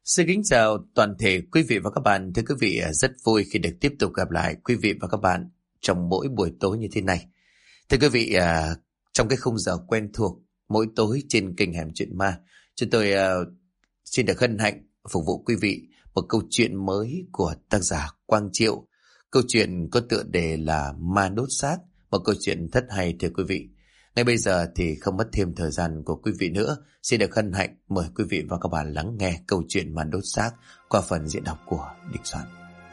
Xin kính chào toàn thể quý vị và các bạn. Thưa quý vị, rất vui khi được tiếp tục gặp lại quý vị và các bạn trong mỗi buổi tối như thế này. Thưa quý vị, trong cái khung giờ quen thuộc mỗi tối trên kênh Hẻm Chuyện Ma, chúng tôi xin được hân hạnh phục vụ quý vị một câu chuyện mới của tác giả Quang Triệu. Câu chuyện có tựa đề là Ma Đốt Xác, một câu chuyện rất hay thưa quý vị. Ngay bây giờ thì không mất thêm thời gian của quý vị nữa, xin được hân hạnh mời quý vị và các bạn lắng nghe câu chuyện Ma Đốt Xác qua phần diễn đọc của Đình Soạn.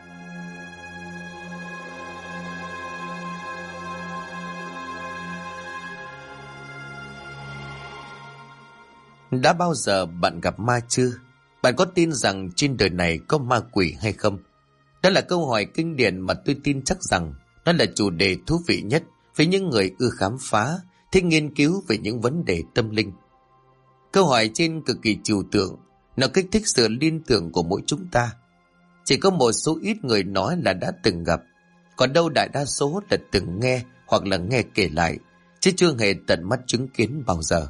Đã bao giờ bạn gặp ma chưa? Bạn có tin rằng trên đời này có ma quỷ hay không? Đó là câu hỏi kinh điển mà tôi tin chắc rằng nó là chủ đề thú vị nhất với những người ưa khám phá, thích nghiên cứu về những vấn đề tâm linh. Câu hỏi trên cực kỳ trừu tượng, nó kích thích sự liên tưởng của mỗi chúng ta. Chỉ có một số ít người nói là đã từng gặp, còn đâu đại đa số là từng nghe hoặc là nghe kể lại, chứ chưa hề tận mắt chứng kiến bao giờ.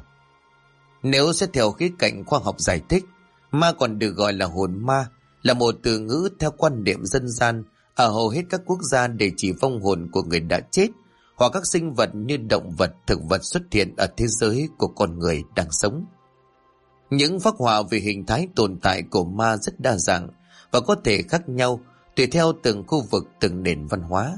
Nếu xét theo khía cạnh khoa học giải thích, ma còn được gọi là hồn ma, là một từ ngữ theo quan niệm dân gian ở hầu hết các quốc gia để chỉ vong hồn của người đã chết, hoặc các sinh vật như động vật, thực vật xuất hiện ở thế giới của con người đang sống. Những phác họa về hình thái tồn tại của ma rất đa dạng và có thể khác nhau tùy theo từng khu vực, từng nền văn hóa.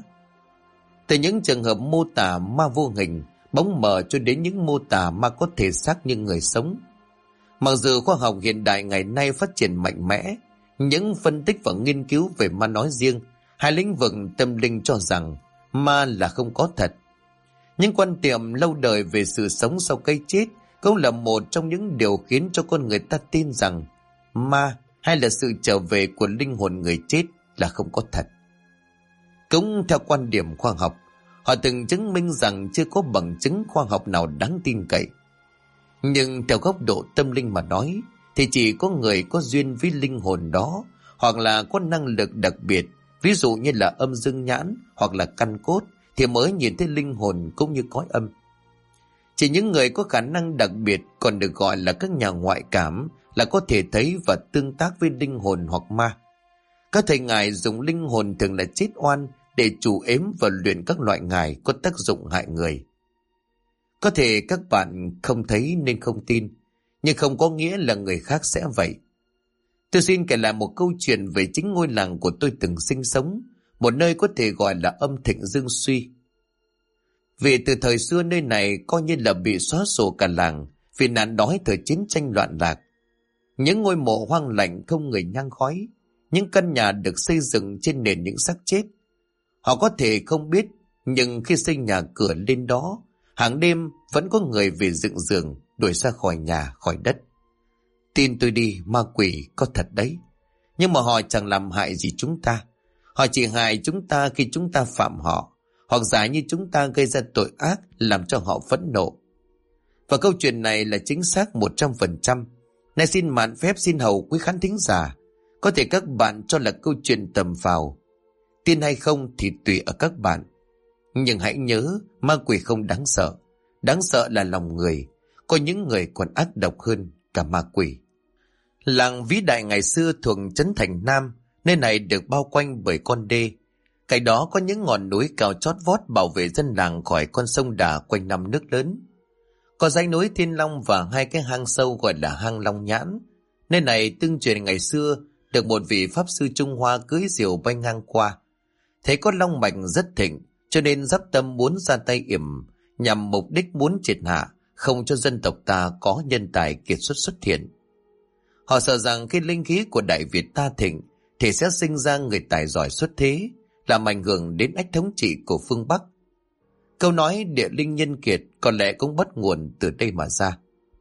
Từ những trường hợp mô tả ma vô hình, bóng mờ cho đến những mô tả ma có thể xác như người sống. Mặc dù khoa học hiện đại ngày nay phát triển mạnh mẽ, những phân tích và nghiên cứu về ma nói riêng, hai lĩnh vực tâm linh cho rằng ma là không có thật. Những quan niệm lâu đời về sự sống sau cái chết cũng là một trong những điều khiến cho con người ta tin rằng ma hay là sự trở về của linh hồn người chết là không có thật. Cũng theo quan điểm khoa học, họ từng chứng minh rằng chưa có bằng chứng khoa học nào đáng tin cậy. Nhưng theo góc độ tâm linh mà nói, thì chỉ có người có duyên với linh hồn đó, hoặc là có năng lực đặc biệt, ví dụ như là âm dương nhãn hoặc là căn cốt, thì mới nhìn thấy linh hồn cũng như cõi âm. Chỉ những người có khả năng đặc biệt, còn được gọi là các nhà ngoại cảm, là có thể thấy và tương tác với linh hồn hoặc ma. Các thầy ngài dùng linh hồn thường là chết oan để chủ ếm và luyện các loại ngài có tác dụng hại người. Có thể các bạn không thấy nên không tin, nhưng không có nghĩa là người khác sẽ vậy. Tôi xin kể lại một câu chuyện về chính ngôi làng của tôi từng sinh sống, một nơi có thể gọi là âm thịnh dương suy. Vì từ thời xưa nơi này coi như là bị xóa sổ cả làng vì nạn đói thời chiến tranh loạn lạc. Những ngôi mộ hoang lạnh không người nhang khói, những căn nhà được xây dựng trên nền những xác chết. Họ có thể không biết, nhưng khi xây nhà cửa lên đó, hàng đêm vẫn có người về dựng giường đuổi ra khỏi nhà, khỏi đất. Tin tôi đi, ma quỷ có thật đấy, nhưng mà họ chẳng làm hại gì chúng ta. Họ chỉ hại chúng ta khi chúng ta phạm họ, hoặc giả như chúng ta gây ra tội ác làm cho họ phẫn nộ. Và câu chuyện này là chính xác 100%. Nay xin mạn phép xin hầu quý khán thính giả, có thể các bạn cho là câu chuyện tầm phào, tin hay không thì tùy ở các bạn. Nhưng hãy nhớ, ma quỷ không đáng sợ. Đáng sợ là lòng người. Có những người còn ác độc hơn cả ma quỷ. Làng vĩ đại ngày xưa thuộc trấn Thành Nam, nơi này được bao quanh bởi con đê. Cạnh đó có những ngọn núi cao chót vót bảo vệ dân làng khỏi con sông Đà quanh năm nước lớn. Có dãy núi Thiên Long và hai cái hang sâu gọi là hang Long Nhãn. Nơi này tương truyền ngày xưa được một vị pháp sư Trung Hoa cưỡi diều bay ngang qua. Thấy có long mạch rất thịnh, cho nên dắp tâm muốn ra tay yểm, nhằm mục đích muốn triệt hạ, không cho dân tộc ta có nhân tài kiệt xuất hiện. Họ sợ rằng khi linh khí của Đại Việt ta thịnh thì sẽ sinh ra người tài giỏi xuất thế, làm ảnh hưởng đến ách thống trị của phương Bắc. Câu nói địa linh nhân kiệt có lẽ cũng bắt nguồn từ đây mà ra.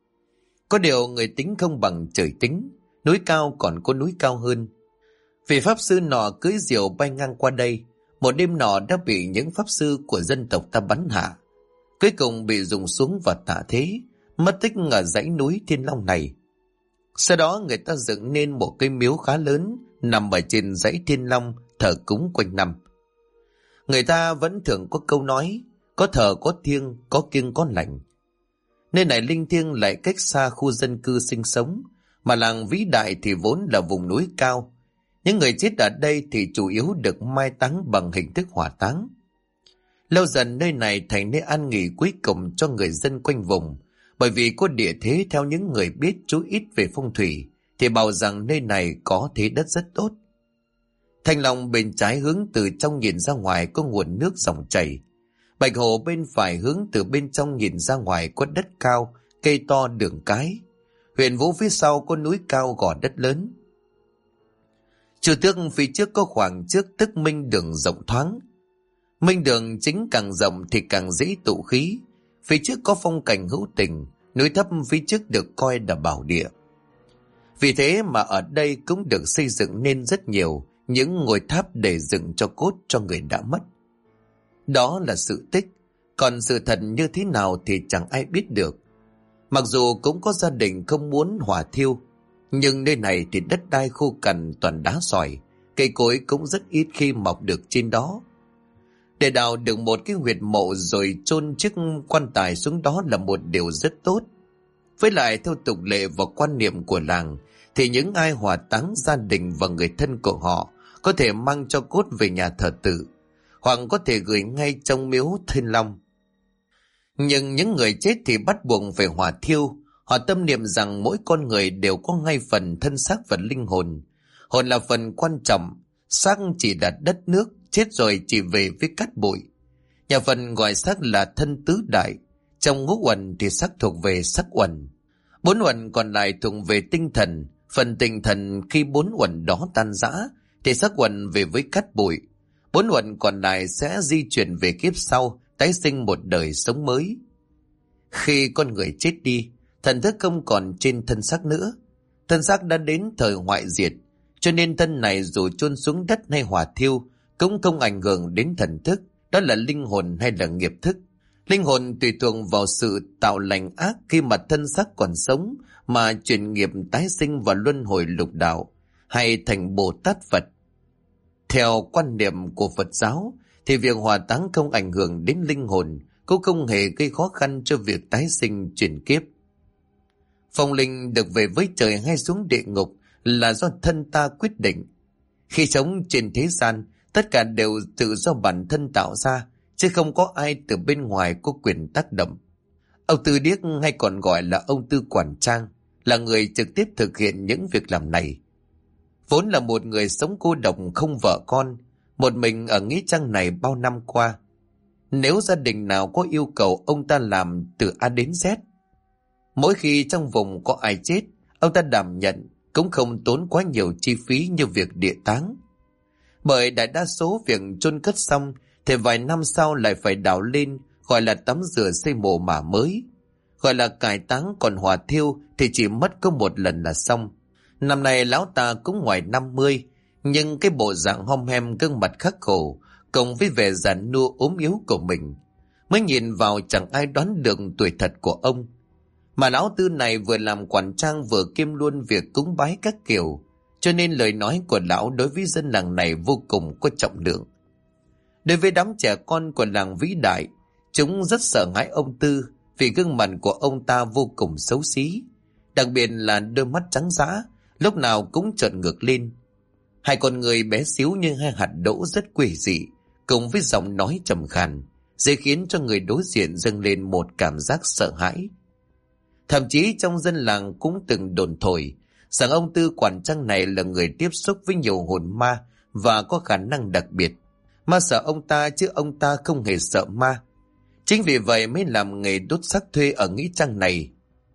Có điều người tính không bằng trời tính, núi cao còn có núi cao hơn. Vị pháp sư nọ cưỡi diều bay ngang qua đây, một đêm nọ đã bị những pháp sư của dân tộc ta bắn hạ. Cuối cùng bị rụng xuống và tạ thế, mất tích ở dãy núi Thiên Long này. Sau đó người ta dựng nên một cây miếu khá lớn nằm ở trên dãy Thiên Long, thờ cúng quanh năm. Người ta vẫn thường có câu nói, có thờ có thiêng, có kiêng có lành. Nơi này linh thiêng lại cách xa khu dân cư sinh sống, Mà làng Vĩ Đại thì vốn là vùng núi cao. Những người chết ở đây thì chủ yếu được mai táng bằng hình thức hỏa táng. Lâu dần nơi này thành nơi an nghỉ cuối cùng cho người dân quanh vùng, bởi vì có địa thế theo những người biết chú ít về phong thủy thì bảo rằng nơi này có thế đất rất tốt. Thành Long bên trái hướng từ trong nhìn ra ngoài có nguồn nước dòng chảy. Bạch Hồ bên phải hướng từ bên trong nhìn ra ngoài có đất cao, cây to đường cái. Huyền Vũ phía sau có núi cao gò đất lớn. Chu Tước phía trước có khoảng trước tức Minh Đường rộng thoáng. Minh Đường chính càng rộng thì càng dễ tụ khí. Phía trước có phong cảnh hữu tình, núi thấp phía trước được coi là bảo địa. Vì thế mà ở đây cũng được xây dựng nên rất nhiều những ngôi tháp để dựng cho cốt cho người đã mất. Đó là sự tích, còn sự thật như thế nào thì chẳng ai biết được. Mặc dù cũng có gia đình không muốn hỏa thiêu, nhưng nơi này thì đất đai khô cằn toàn đá sỏi, cây cối cũng rất ít khi mọc được trên đó. Để đào được một cái huyệt mộ rồi chôn chiếc quan tài xuống đó là một điều rất tốt. Với lại theo tục lệ và quan niệm của làng thì những ai hỏa táng gia đình và người thân của họ có thể mang cho cốt về nhà thờ tự, hoặc có thể gửi ngay trong miếu Thiên Long. Nhưng những người chết thì bắt buộc phải hỏa thiêu. Họ tâm niệm rằng mỗi con người đều có ngay phần thân xác và linh hồn. Hồn là phần quan trọng, xác chỉ là đất nước, chết rồi chỉ về với cát bụi. Nhà Phật gọi xác là thân tứ đại. Trong ngũ uẩn thì xác thuộc về sắc uẩn. 4 uẩn còn lại thuộc về tinh thần. Phần tinh thần khi 4 uẩn đó tan rã thì sắc uẩn về với cát bụi. 4 uẩn còn lại sẽ di chuyển về kiếp sau, tái sinh một đời sống mới. Khi con người chết đi, thần thức không còn trên thân xác nữa. Thân xác đã đến thời hoại diệt, cho nên thân này dù chôn xuống đất hay hỏa thiêu cũng không ảnh hưởng đến thần thức, đó là linh hồn hay là nghiệp thức. Linh hồn tùy thuộc vào sự tạo lành ác khi mà thân xác còn sống mà chuyển nghiệp tái sinh và luân hồi lục đạo hay thành Bồ Tát Phật. Theo quan niệm của Phật giáo thì việc hỏa táng không ảnh hưởng đến linh hồn, cũng không hề gây khó khăn cho việc tái sinh chuyển kiếp. Phong linh được về với trời hay xuống địa ngục là do thân ta quyết định. Khi sống trên thế gian, tất cả đều tự do bản thân tạo ra, chứ không có ai từ bên ngoài có quyền tác động. Ông Tư Điếc hay còn gọi là ông Tư Quản Trang là người trực tiếp thực hiện những việc làm này. Vốn là một người sống cô độc không vợ con, một mình ở nghĩa trang này bao năm qua. Nếu gia đình nào có yêu cầu ông ta làm từ A đến Z. Mỗi khi trong vùng có ai chết, ông ta đảm nhận, cũng không tốn quá nhiều chi phí như việc địa táng. Bởi đại đa số việc chôn cất xong thì vài năm sau lại phải đào lên, gọi là tắm rửa xây mồ mả mới. Gọi là cải táng, còn hỏa thiêu thì chỉ mất có một lần là xong. Năm nay lão ta cũng ngoài 50, nhưng cái bộ dạng hom hem gương mặt khắc khổ cộng với vẻ già nua ốm yếu của mình, mới nhìn vào chẳng ai đoán được tuổi thật của ông. Mà lão Tư này vừa làm quản trang vừa kiêm luôn việc cúng bái các kiểu, cho nên lời nói của lão đối với dân làng này vô cùng có trọng lượng. Đối với đám trẻ con của làng Vĩ Đại, chúng rất sợ hãi ông Tư vì gương mặt của ông ta vô cùng xấu xí, đặc biệt là đôi mắt trắng dã, lúc nào cũng trợn ngược lên. Hai con người bé xíu như hai hạt đỗ rất quỷ dị, cùng với giọng nói trầm khàn, dễ khiến cho người đối diện dâng lên một cảm giác sợ hãi. Thậm chí trong dân làng cũng từng đồn thổi rằng ông Tư Quản Trang này là người tiếp xúc với nhiều hồn ma và có khả năng đặc biệt. Ma sợ ông ta chứ ông ta không hề sợ ma. Chính vì vậy mới làm nghề đốt xác thuê ở nghĩa trang này.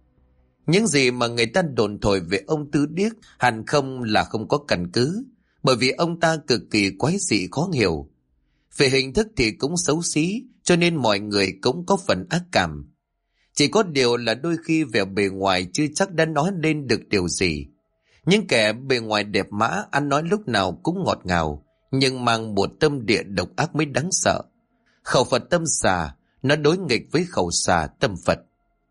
Những gì mà người ta đồn thổi về ông Tư Điếc hẳn không là không có căn cứ, bởi vì ông ta cực kỳ quái dị khó hiểu. Về hình thức thì cũng xấu xí, cho nên mọi người cũng có phần ác cảm. Chỉ có điều là đôi khi vẻ bề ngoài chưa chắc đã nói lên được điều gì. Những kẻ bề ngoài đẹp mã ăn nói lúc nào cũng ngọt ngào, nhưng mang một tâm địa độc ác mới đáng sợ. Khẩu Phật tâm xà, nó đối nghịch với khẩu xà tâm Phật.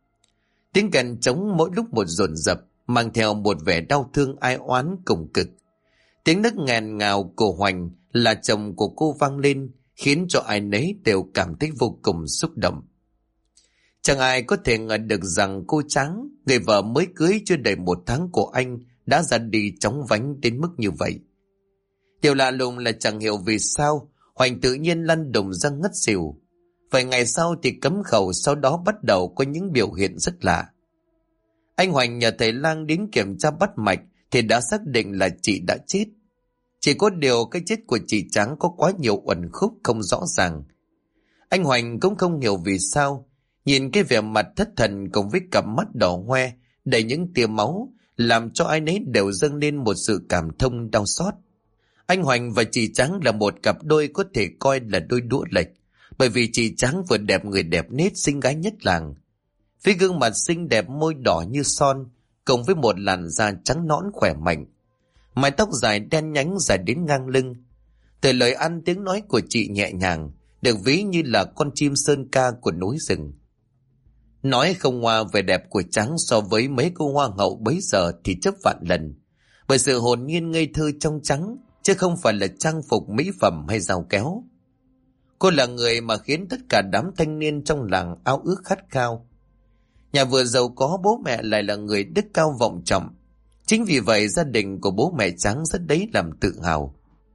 Tiếng kèn trống mỗi lúc một dồn dập, mang theo một vẻ đau thương ai oán cùng cực. Tiếng nấc nghẹn ngào của Hoành là chồng của cô vang lên, khiến cho ai nấy đều cảm thấy vô cùng xúc động. Chẳng ai có thể ngờ được rằng cô Tráng, người vợ mới cưới chưa đầy 1 tháng của anh, đã ra đi chóng vánh đến mức như vậy. Điều lạ lùng là chẳng hiểu vì sao Hoành tự nhiên lăn đùng ra ngất xỉu. Vài ngày sau thì cấm khẩu, sau đó bắt đầu có những biểu hiện rất lạ. Anh Hoành nhờ thầy lang đến kiểm tra bắt mạch thì đã xác định là chị đã chết. Chỉ có điều cái chết của chị Tráng có quá nhiều uẩn khúc không rõ ràng. Anh Hoành cũng không hiểu vì sao, nhìn cái vẻ mặt thất thần cùng với cặp mắt đỏ hoe đầy những tia máu, làm cho ai nấy đều dâng lên một sự cảm thông đau xót. Anh Hoành và chị Tráng là một cặp đôi có thể coi là đôi đũa lệch, bởi vì chị Tráng vừa đẹp người đẹp nết xinh gái nhất làng, với gương mặt xinh đẹp, môi đỏ như son, cùng với một làn da trắng nõn khỏe mạnh, mái tóc dài đen nhánh dài đến ngang lưng. Từ lời ăn tiếng nói của chị nhẹ nhàng, được ví như là con chim sơn ca của núi rừng. Nói không hoa về đẹp của Tráng so với mấy cô hoa hậu bấy giờ thì chấp vạn lần, bởi sự hồn nhiên ngây thơ trong trắng, chứ không phải là trang phục mỹ phẩm hay dao kéo. Cô là người mà khiến tất cả đám thanh niên trong làng ao ước khát khao. Nhà vừa giàu có, bố mẹ lại là người đức cao vọng trọng. Chính vì vậy gia đình của bố mẹ Tráng rất đấy làm tự hào.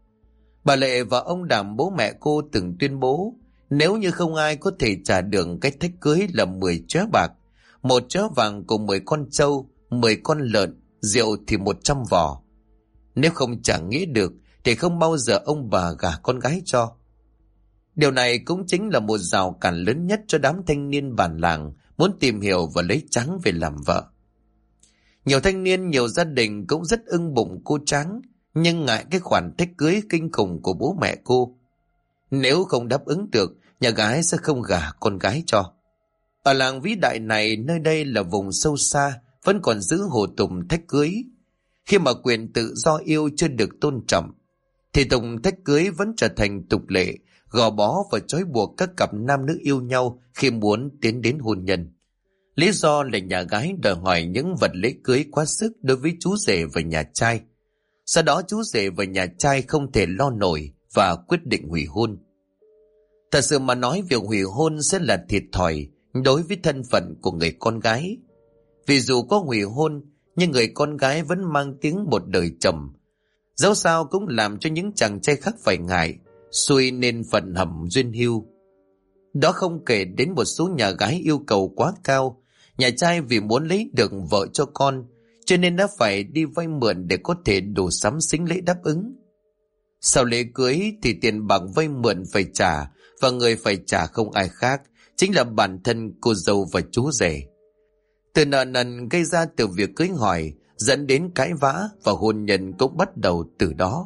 Bà Lệ và ông Đảm, bố mẹ cô, từng tuyên bố nếu như không ai có thể trả được cái thách cưới là 10 chóe bạc, 1 chóe vàng cùng 10 con trâu, 10 con lợn, rượu thì 100 vò. Nếu không trả nghĩa được thì không bao giờ ông bà gả con gái cho. Điều này cũng chính là một rào cản lớn nhất cho đám thanh niên bản làng muốn tìm hiểu và lấy Tráng về làm vợ. Nhiều thanh niên, nhiều gia đình cũng rất ưng bụng cô Tráng, nhưng ngại cái khoản thách cưới kinh khủng của bố mẹ cô. Nếu không đáp ứng được, nhà gái sẽ không gả con gái cho. Ở làng vĩ đại này, nơi đây là vùng sâu xa, vẫn còn giữ hủ tục thách cưới. Khi mà quyền tự do yêu chưa được tôn trọng, thì tục thách cưới vẫn trở thành tục lệ, gò bó và trói buộc các cặp nam nữ yêu nhau khi muốn tiến đến hôn nhân. Lý do là nhà gái đòi hỏi những vật lễ cưới quá sức đối với chú rể và nhà trai. Sau đó chú rể và nhà trai không thể lo nổi và quyết định hủy hôn. Thật sự mà nói, việc hủy hôn sẽ là thiệt thòi đối với thân phận của người con gái. Vì dù có hủy hôn, nhưng người con gái vẫn mang tiếng một đời chồng. Dẫu sao cũng làm cho những chàng trai khác phải ngại, xuôi nên phận hầm duyên hưu. Đó không kể đến một số nhà gái yêu cầu quá cao. Nhà trai vì muốn lấy được vợ cho con, cho nên đã phải đi vay mượn để có thể đủ sắm sính lễ đáp ứng. Sau lễ cưới thì tiền bạc vay mượn phải trả, và người phải trả không ai khác, chính là bản thân cô dâu và chú rể. Từ nợ nần gây ra từ việc cưới hỏi, dẫn đến cãi vã, và hôn nhân cũng bắt đầu từ đó.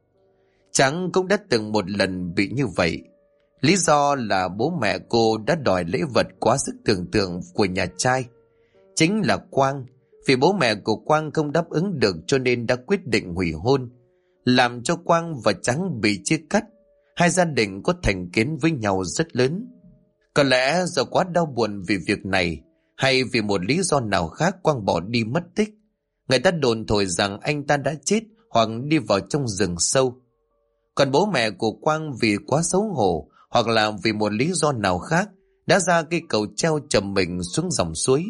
Tráng cũng đã từng một lần bị như vậy. Lý do là bố mẹ cô đã đòi lễ vật quá sức tưởng tượng của nhà trai, chính là Quang. Vì bố mẹ của Quang không đáp ứng được cho nên đã quyết định hủy hôn, làm cho Quang và Tráng bị chia cắt. Hai gia đình có thành kiến với nhau rất lớn. Có lẽ do quá đau buồn vì việc này, hay vì một lý do nào khác, Quang bỏ đi mất tích. Người ta đồn thổi rằng anh ta đã chết hoặc đi vào trong rừng sâu. Còn bố mẹ của Quang vì quá xấu hổ, hoặc là vì một lý do nào khác, đã ra cây cầu treo chầm mình xuống dòng suối.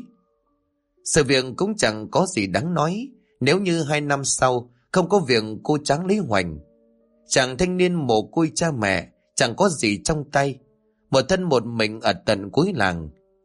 Sự việc cũng chẳng có gì đáng nói nếu như 2 năm sau không có việc cô Tráng lấy Hoành. Chàng thanh niên mồ côi cha mẹ, chẳng có gì trong tay, một thân một mình ở tận cuối làng.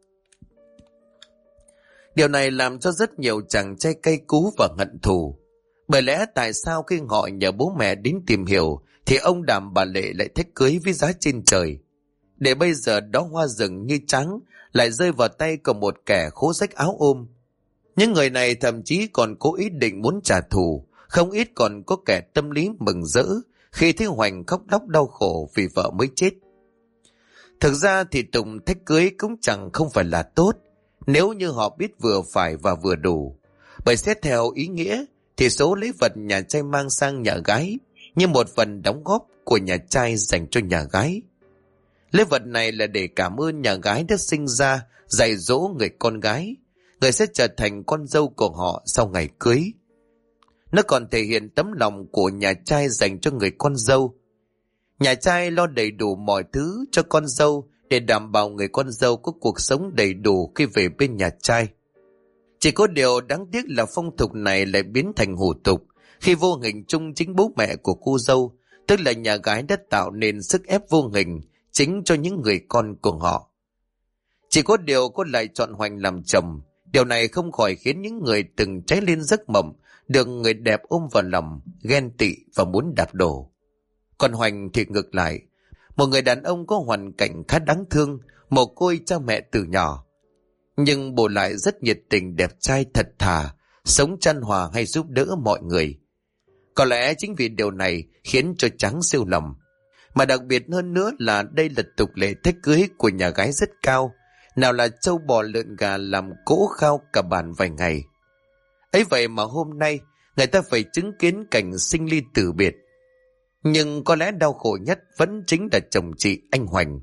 Điều này làm cho rất nhiều chàng trai cay cú và hận thù. Bởi lẽ tại sao khi họ nhờ bố mẹ đến tìm hiểu thì ông Đảm bà Lệ lại thách cưới với giá trên trời, để bây giờ đó hoa rừng như Tráng lại rơi vào tay của một kẻ khố rách áo ôm. Những người này thậm chí còn cố ý định muốn trả thù, không ít còn có kẻ tâm lý mừng rỡ khi thấy Hoành khóc lóc đau khổ vì vợ mới chết. Thực ra thì tụng thách cưới cũng chẳng không phải là tốt, nếu như họ biết vừa phải và vừa đủ. Bởi xét theo ý nghĩa thì số lễ vật nhà trai mang sang nhà gái như một phần đóng góp của nhà trai dành cho nhà gái. Lễ vật này là để cảm ơn nhà gái đã sinh ra, dạy dỗ người con gái, người sẽ trở thành con dâu của họ sau ngày cưới. Nó còn thể hiện tấm lòng của nhà trai dành cho người con dâu. Nhà trai lo đầy đủ mọi thứ cho con dâu để đảm bảo người con dâu có cuộc sống đầy đủ khi về bên nhà trai. Chỉ có điều đáng tiếc là phong tục này lại biến thành hủ tục khi vô hình chung chính bố mẹ của cô dâu, tức là nhà gái, đã tạo nên sức ép vô hình chính cho những người con của họ. Chỉ có điều cô lại chọn Hoành làm chồng. Điều này không khỏi khiến những người từng cháy lên giấc mộng được người đẹp ôm vào lòng ghen tị và muốn đạp đổ. Còn Hoành thì ngược lại, một người đàn ông có hoàn cảnh khá đáng thương, mồ côi cha mẹ từ nhỏ, nhưng bù lại rất nhiệt tình, đẹp trai, thật thà, sống chan hòa hay giúp đỡ mọi người. Có lẽ chính vì điều này khiến cho Trắng siêu lòng. Mà đặc biệt hơn nữa là đây là tục lệ thách cưới của nhà gái rất cao, nào là trâu bò lợn gà làm cỗ khao cả bàn vài ngày. Ấy vậy mà hôm nay người ta phải chứng kiến cảnh sinh ly tử biệt. Nhưng có lẽ đau khổ nhất vẫn chính là chồng chị, anh Hoành.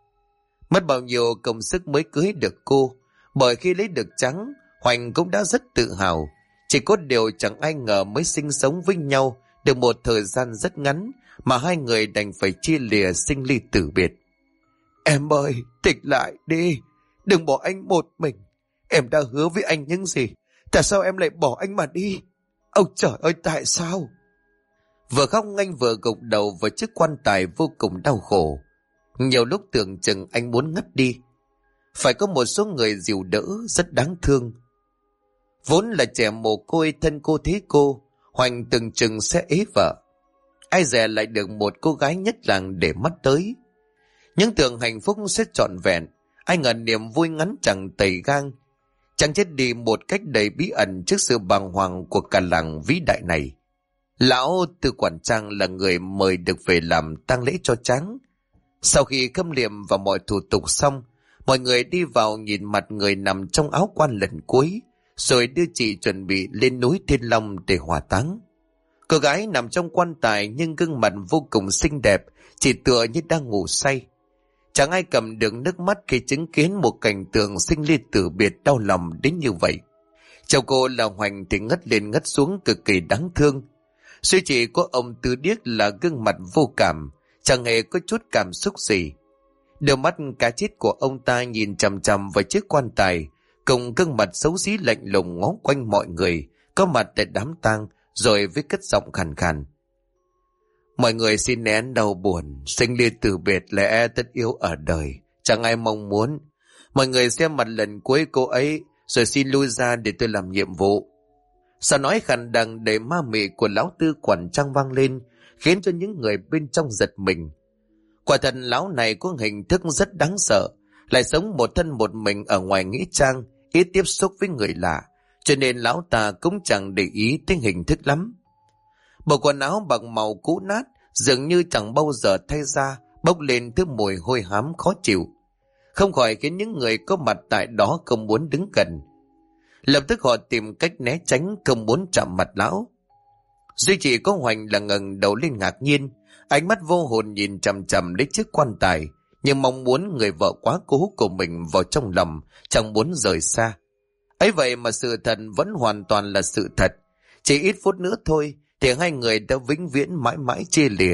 Mất bao nhiêu công sức mới cưới được cô, bởi khi lấy được Trắng, Hoành cũng đã rất tự hào. Chỉ có điều chẳng ai ngờ mới sinh sống với nhau được một thời gian rất ngắn mà hai người đành phải chia lìa sinh ly tử biệt. Em ơi, tỉnh lại đi, đừng bỏ anh một mình. Em đã hứa với anh những gì, tại sao em lại bỏ anh mà đi? Ôi trời ơi, tại sao? Vừa khóc anh vừa gục đầu vào chiếc quan tài vô cùng đau khổ. Nhiều lúc tưởng chừng anh muốn ngất đi. Phải có một số người dìu đỡ rất đáng thương. Vốn là trẻ mồ côi thân cô thế cô, Hoành từng chừng sẽ ế vợ. Ai dè lại được một cô gái nhất làng để mắt tới. Những tưởng hạnh phúc sẽ trọn vẹn, ai ngờ niềm vui ngắn chẳng tầy gang. Chàng chết đi một cách đầy bí ẩn trước sự bàng hoàng của cả làng vĩ đại này. Lão Tư Quản Trang là người mời được về làm tang lễ cho Trắng. Sau khi khâm liệm và mọi thủ tục xong, mọi người đi vào nhìn mặt người nằm trong áo quan lần cuối, rồi đưa chị chuẩn bị lên núi Thiên Long để hỏa táng. Cô gái nằm trong quan tài nhưng gương mặt vô cùng xinh đẹp, chỉ tựa như đang ngủ say. Chẳng ai cầm được nước mắt khi chứng kiến một cảnh tượng sinh ly tử biệt đau lòng đến như vậy. Chồng cô là Hoành thì ngất lên ngất xuống cực kỳ đáng thương. Duy chỉ có ông Tư Điếc là gương mặt vô cảm, chẳng hề có chút cảm xúc gì. Đôi mắt cá chết của ông ta nhìn chằm chằm vào chiếc quan tài, cùng gương mặt xấu xí lạnh lùng ngó quanh mọi người có mặt tại đám tang, rồi với cất giọng khàn khàn: Mọi người xin nén đau buồn, sinh ly tử biệt lẽ tất yếu ở đời, chẳng ai mong muốn. Mọi người xem mặt lần cuối cô ấy, rồi xin lui ra để tôi làm nhiệm vụ. Sao nói khàn đằng đầy ma mị của lão Tư Quản Trang vang lên, khiến cho những người bên trong giật mình. Quả thật lão này có hình thức rất đáng sợ, lại sống một thân một mình ở ngoài nghĩa trang, ít tiếp xúc với người lạ, cho nên lão ta cũng chẳng để ý tới hình thức lắm. Bộ quần áo bằng màu cũ nát, dường như chẳng bao giờ thay ra, bốc lên thứ mùi hôi hám khó chịu, không khỏi khiến những người có mặt tại đó không muốn đứng gần. Lập tức họ tìm cách né tránh, không muốn chạm mặt lão. Duy chỉ có Hoành là ngẩng đầu lên ngạc nhiên, ánh mắt vô hồn nhìn chằm chằm lấy chiếc quan tài, nhưng mong muốn người vợ quá cố của mình vào trong lòng, chẳng muốn rời xa. Ấy vậy mà sự thật vẫn hoàn toàn là sự thật. Chỉ ít phút nữa thôi thì hai người đã vĩnh viễn mãi mãi chia lìa.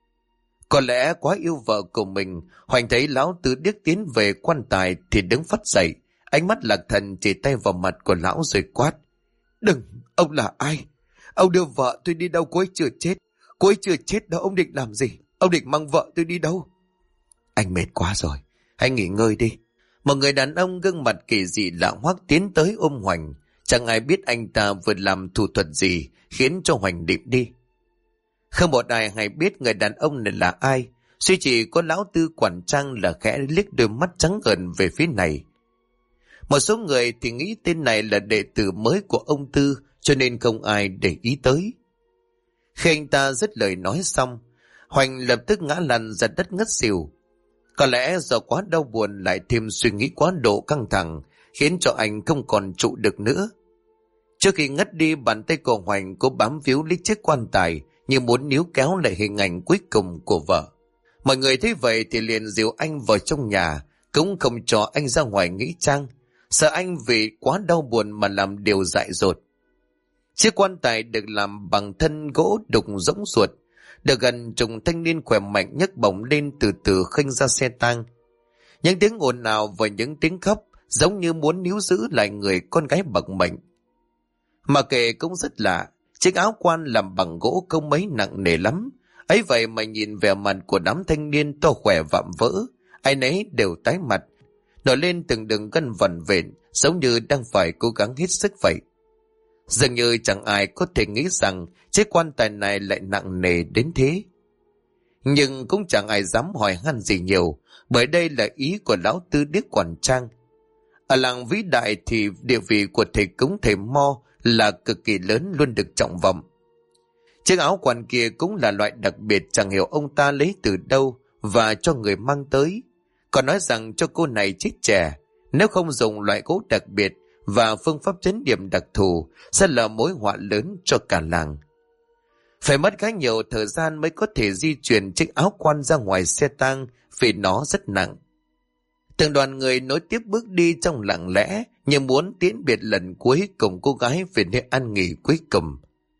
Có lẽ quá yêu vợ của mình, Hoành thấy lão Tư Điếc tiến về quan tài thì đứng phắt dậy, ánh mắt lạc thần chỉ tay vào mặt của lão rồi quát: Đừng, ông là ai? Ông đưa vợ tôi đi đâu? Cô ấy chưa chết. Cô ấy chưa chết đâu, ông định làm gì? Ông định mang vợ tôi đi đâu? Anh mệt quá rồi, hãy nghỉ ngơi đi. Một người đàn ông gương mặt kỳ dị lạ hoắc tiến tới ôm Hoành. Chẳng ai biết anh ta vừa làm thủ thuật gì khiến cho Hoành điệp đi. Không một ai hay biết người đàn ông này là ai, duy chỉ có lão Tư Quản Trang là khẽ liếc đôi mắt trắng ngần về phía này. Một số người thì nghĩ tên này là đệ tử mới của ông Tư, cho nên không ai để ý tới. Khi anh ta dứt lời nói xong, Hoành lập tức ngã lăn ra đất ngất xỉu. Có lẽ do quá đau buồn lại thêm suy nghĩ quá độ căng thẳng, khiến cho anh không còn trụ được nữa. Trước khi ngất đi, bàn tay của Hoành cố bám víu lấy chiếc quan tài như muốn níu kéo lại hình ảnh cuối cùng của vợ. Mọi người thấy vậy thì liền dìu anh vào trong nhà, cũng không cho anh ra ngoài nghĩa trang, sợ anh vì quá đau buồn mà làm điều dại dột. Chiếc quan tài được làm bằng thân gỗ đục rỗng ruột, được gần chục thanh niên khỏe mạnh nhấc bổng lên từ từ khênh ra xe tang. Những tiếng ồn ào và những tiếng khóc giống như muốn níu giữ lại người con gái bậc mệnh. Mà kệ cũng rất lạ, chiếc áo quan làm bằng gỗ không mấy nặng nề lắm. Ấy vậy mà nhìn vẻ mặt của đám thanh niên to khỏe vạm vỡ, ai nấy đều tái mặt, nổi lên từng đường gân vằn vện, giống như đang phải cố gắng hết sức vậy. Dường như chẳng ai có thể nghĩ rằng chiếc quan tài này lại nặng nề đến thế. Nhưng cũng chẳng ai dám hỏi han gì nhiều, bởi đây là ý của lão Tư Điếc Quản Trang. Ở làng vĩ đại thì địa vị của thầy cúng thầy Mo là cực kỳ lớn, luôn được trọng vọng. Chiếc áo quan kia cũng là loại đặc biệt, chẳng hiểu ông ta lấy từ đâu và cho người mang tới. Còn nói rằng cho cô này chết trẻ, nếu không dùng loại gỗ đặc biệt và phương pháp trấn điểm đặc thù sẽ là mối họa lớn cho cả làng. Phải mất khá nhiều thời gian mới có thể di chuyển chiếc áo quan ra ngoài xe tang vì nó rất nặng. Từng đoàn người nối tiếp bước đi trong lặng lẽ như muốn tiễn biệt lần cuối cùng cô gái về nơi an nghỉ cuối cùng.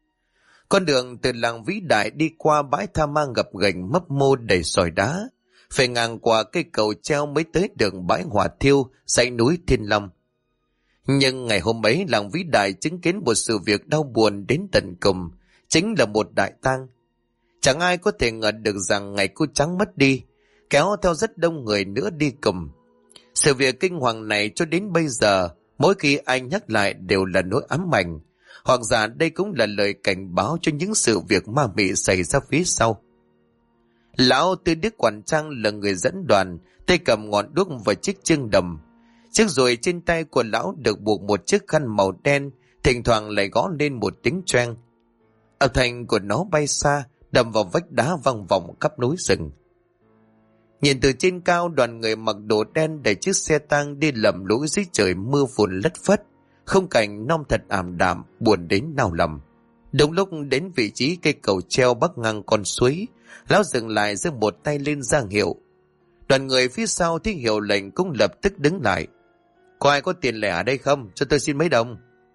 Con đường từ làng vĩ đại đi qua bãi tha ma gập ghềnh mấp mô đầy sỏi đá, phải ngang qua cây cầu treo mới tới đường bãi hỏa thiêu dãy núi Thiên Long. Nhưng ngày hôm ấy làng vĩ đại chứng kiến một sự việc đau buồn đến tận cùng, chính là một đại tang. Chẳng ai có thể ngờ được rằng ngày cô Trắng mất đi, kéo theo rất đông người nữa đi cùng. Sự việc kinh hoàng này cho đến bây giờ, mỗi khi ai nhắc lại đều là nỗi ám ảnh, hoặc giả đây cũng là lời cảnh báo cho những sự việc ma mị xảy ra phía sau. Lão Tư Điếc Quản Trang là người dẫn đoàn, tay cầm ngọn đuốc và chiếc chương đầm. Chiếc rùi trên tay của lão được buộc một chiếc khăn màu đen, thỉnh thoảng lại gõ lên một tiếng choeng. Âm thanh của nó bay xa, đâm vào vách đá vang vọng khắp núi rừng. Nhìn từ trên cao, đoàn người mặc đồ đen đẩy chiếc xe tang đi lầm lũi dưới trời mưa phùn lất phất, không cảnh non thật ảm đạm, buồn đến nao lòng. Đúng lúc đến vị trí cây cầu treo bắc ngang con suối, lão dừng lại giơ một tay lên ra hiệu. Đoàn người phía sau thấy hiệu lệnh cũng lập tức đứng lại. Có ai có tiền lẻ ở đây không? Cho tôi xin mấy đồng.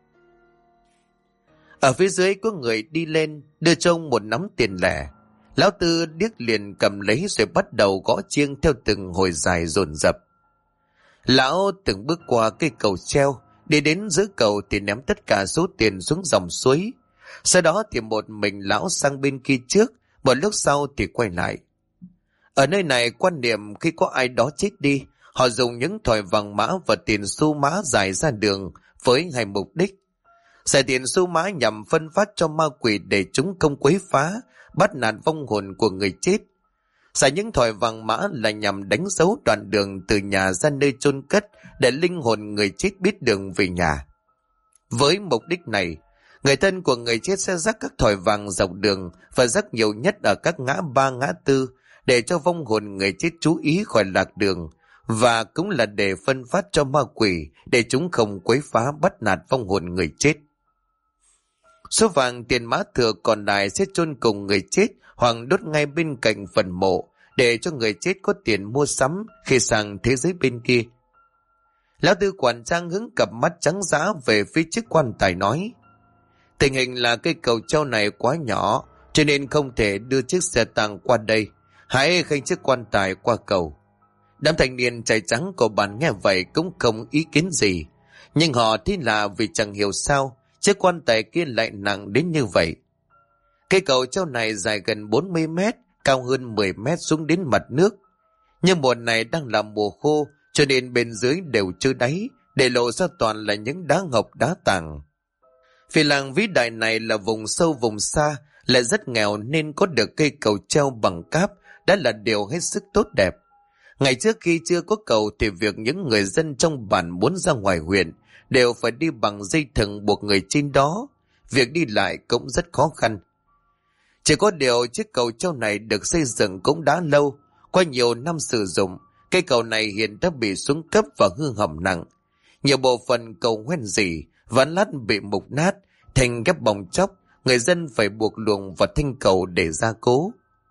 Ở phía dưới có người đi lên đưa cho ông một nắm tiền lẻ. Lão Tư Điếc liền cầm lấy rồi bắt đầu gõ chiêng theo từng hồi dài dồn dập. Lão từng bước qua cây cầu treo, đi đến giữa cầu thì ném tất cả số tiền xuống dòng suối. Sau đó thì một mình lão sang bên kia trước, một lúc sau thì quay lại. Ở nơi này quan niệm khi có ai đó chết đi, họ dùng những thỏi vàng mã và tiền xu mã giải ra đường với hai mục đích. Giải tiền xu mã nhằm phân phát cho ma quỷ để chúng không quấy phá, bắt nạt vong hồn của người chết. Giải những thỏi vàng mã là nhằm đánh dấu đoạn đường từ nhà ra nơi chôn cất để linh hồn người chết biết đường về nhà. Với mục đích này, người thân của người chết sẽ rắc các thỏi vàng dọc đường và rắc nhiều nhất ở các ngã ba ngã tư để cho vong hồn người chết chú ý khỏi lạc đường, và cũng là để phân phát cho ma quỷ để chúng không quấy phá bắt nạt vong hồn người chết. Số vàng tiền mã thừa còn lại sẽ chôn cùng người chết hoặc đốt ngay bên cạnh phần mộ để cho người chết có tiền mua sắm khi sang thế giới bên kia. Lão Tư Quản Trang hướng cặp mắt trắng dã về phía chiếc quan tài nói: tình hình là cây cầu treo này quá nhỏ, cho nên không thể đưa chiếc xe tang qua đây. Hãy khênh chiếc quan tài qua cầu. Đám thanh niên trai trắng của bạn nghe vậy cũng không ý kiến gì, nhưng họ thì là vì chẳng hiểu sao chiếc quan tài kia lại nặng đến như vậy. Cây cầu treo này dài gần 40 mét, cao hơn 10 mét xuống đến mặt nước. Nhưng mùa này đang là mùa khô, cho nên bên dưới đều chưa đáy, để lộ ra toàn là những đá ngọc đá tảng. Vì làng vĩ đại này là vùng sâu vùng xa, lại rất nghèo nên có được cây cầu treo bằng cáp đã là điều hết sức tốt đẹp. Ngày trước khi chưa có cầu thì việc những người dân trong bản muốn ra ngoài huyện đều phải đi bằng dây thừng buộc người trên đó, việc đi lại cũng rất khó khăn. Chỉ có điều chiếc cầu treo này được xây dựng cũng đã lâu, qua nhiều năm sử dụng, cây cầu này hiện đã bị xuống cấp và hư hỏng nặng. Nhiều bộ phận cầu hoen rỉ, ván lát bị mục nát, thành ghép bong chóc, người dân phải buộc luồng vào thanh cầu để gia cố.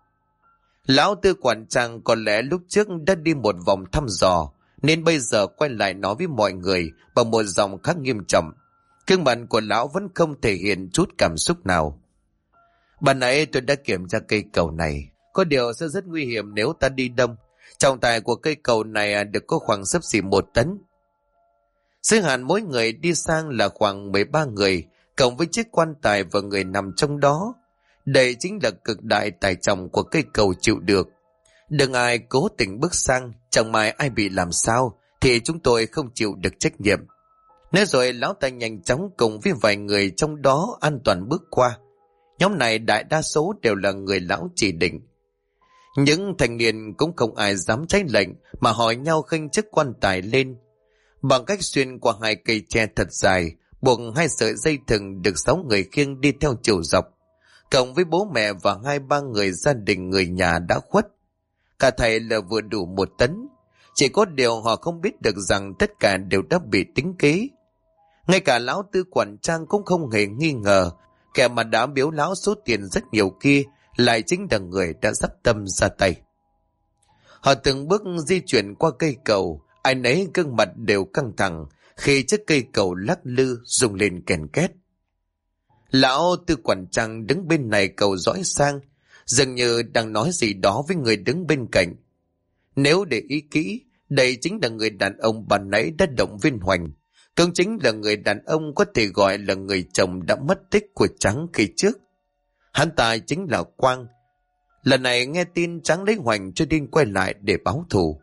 Lão Tư Quản Trang có lẽ lúc trước đã đi một vòng thăm dò, nên bây giờ quay lại nói với mọi người bằng một giọng khá nghiêm trọng. Gương mặt của lão vẫn không thể hiện chút cảm xúc nào. Ban nãy tôi đã kiểm tra cây cầu này, có điều sẽ rất nguy hiểm nếu ta đi đông. Trọng tải của cây cầu này được có khoảng xấp xỉ 1 tấn. Giới hạn mỗi người đi sang là khoảng 13 người, cộng với chiếc quan tài và người nằm trong đó. Đây chính là cực đại tải trọng của cây cầu chịu được. Đừng ai cố tình bước sang, chẳng may ai bị làm sao thì chúng tôi không chịu được trách nhiệm. Nói rồi lão ta nhanh chóng cùng với vài người trong đó an toàn bước qua. Nhóm này đại đa số đều là người lão chỉ định. Những thanh niên cũng không ai dám trái lệnh mà hỏi nhau khênh chiếc quan tài lên. Bằng cách xuyên qua 2 cây tre thật dài, buộc 2 sợi dây thừng được 6 người khiêng đi theo chiều dọc. Cộng với bố mẹ và 2-3 người gia đình người nhà đã khuất. Cả thầy là vừa đủ 1 tấn. Chỉ có điều họ không biết được rằng tất cả đều đã bị tính kế. Ngay cả lão Tư quản trang cũng không hề nghi ngờ kẻ mà đã biếu lão số tiền rất nhiều kia lại chính là người đã dắt tâm ra tay. Họ từng bước di chuyển qua cây cầu, ai nấy gương mặt đều căng thẳng khi chiếc cây cầu lắc lư rung lên kèn két. Lão Tư quản trang đứng bên này cầu dõi sang, dường như đang nói gì đó với người đứng bên cạnh. Nếu để ý kỹ, đây chính là người đàn ông ban nãy đã động viên Hoành. Cũng chính là người đàn ông có thể gọi là người chồng đã mất tích của Trắng khi trước. Hắn ta chính là Quang. Lần này nghe tin Trắng lấy Hoành cho nên quay lại để báo thù.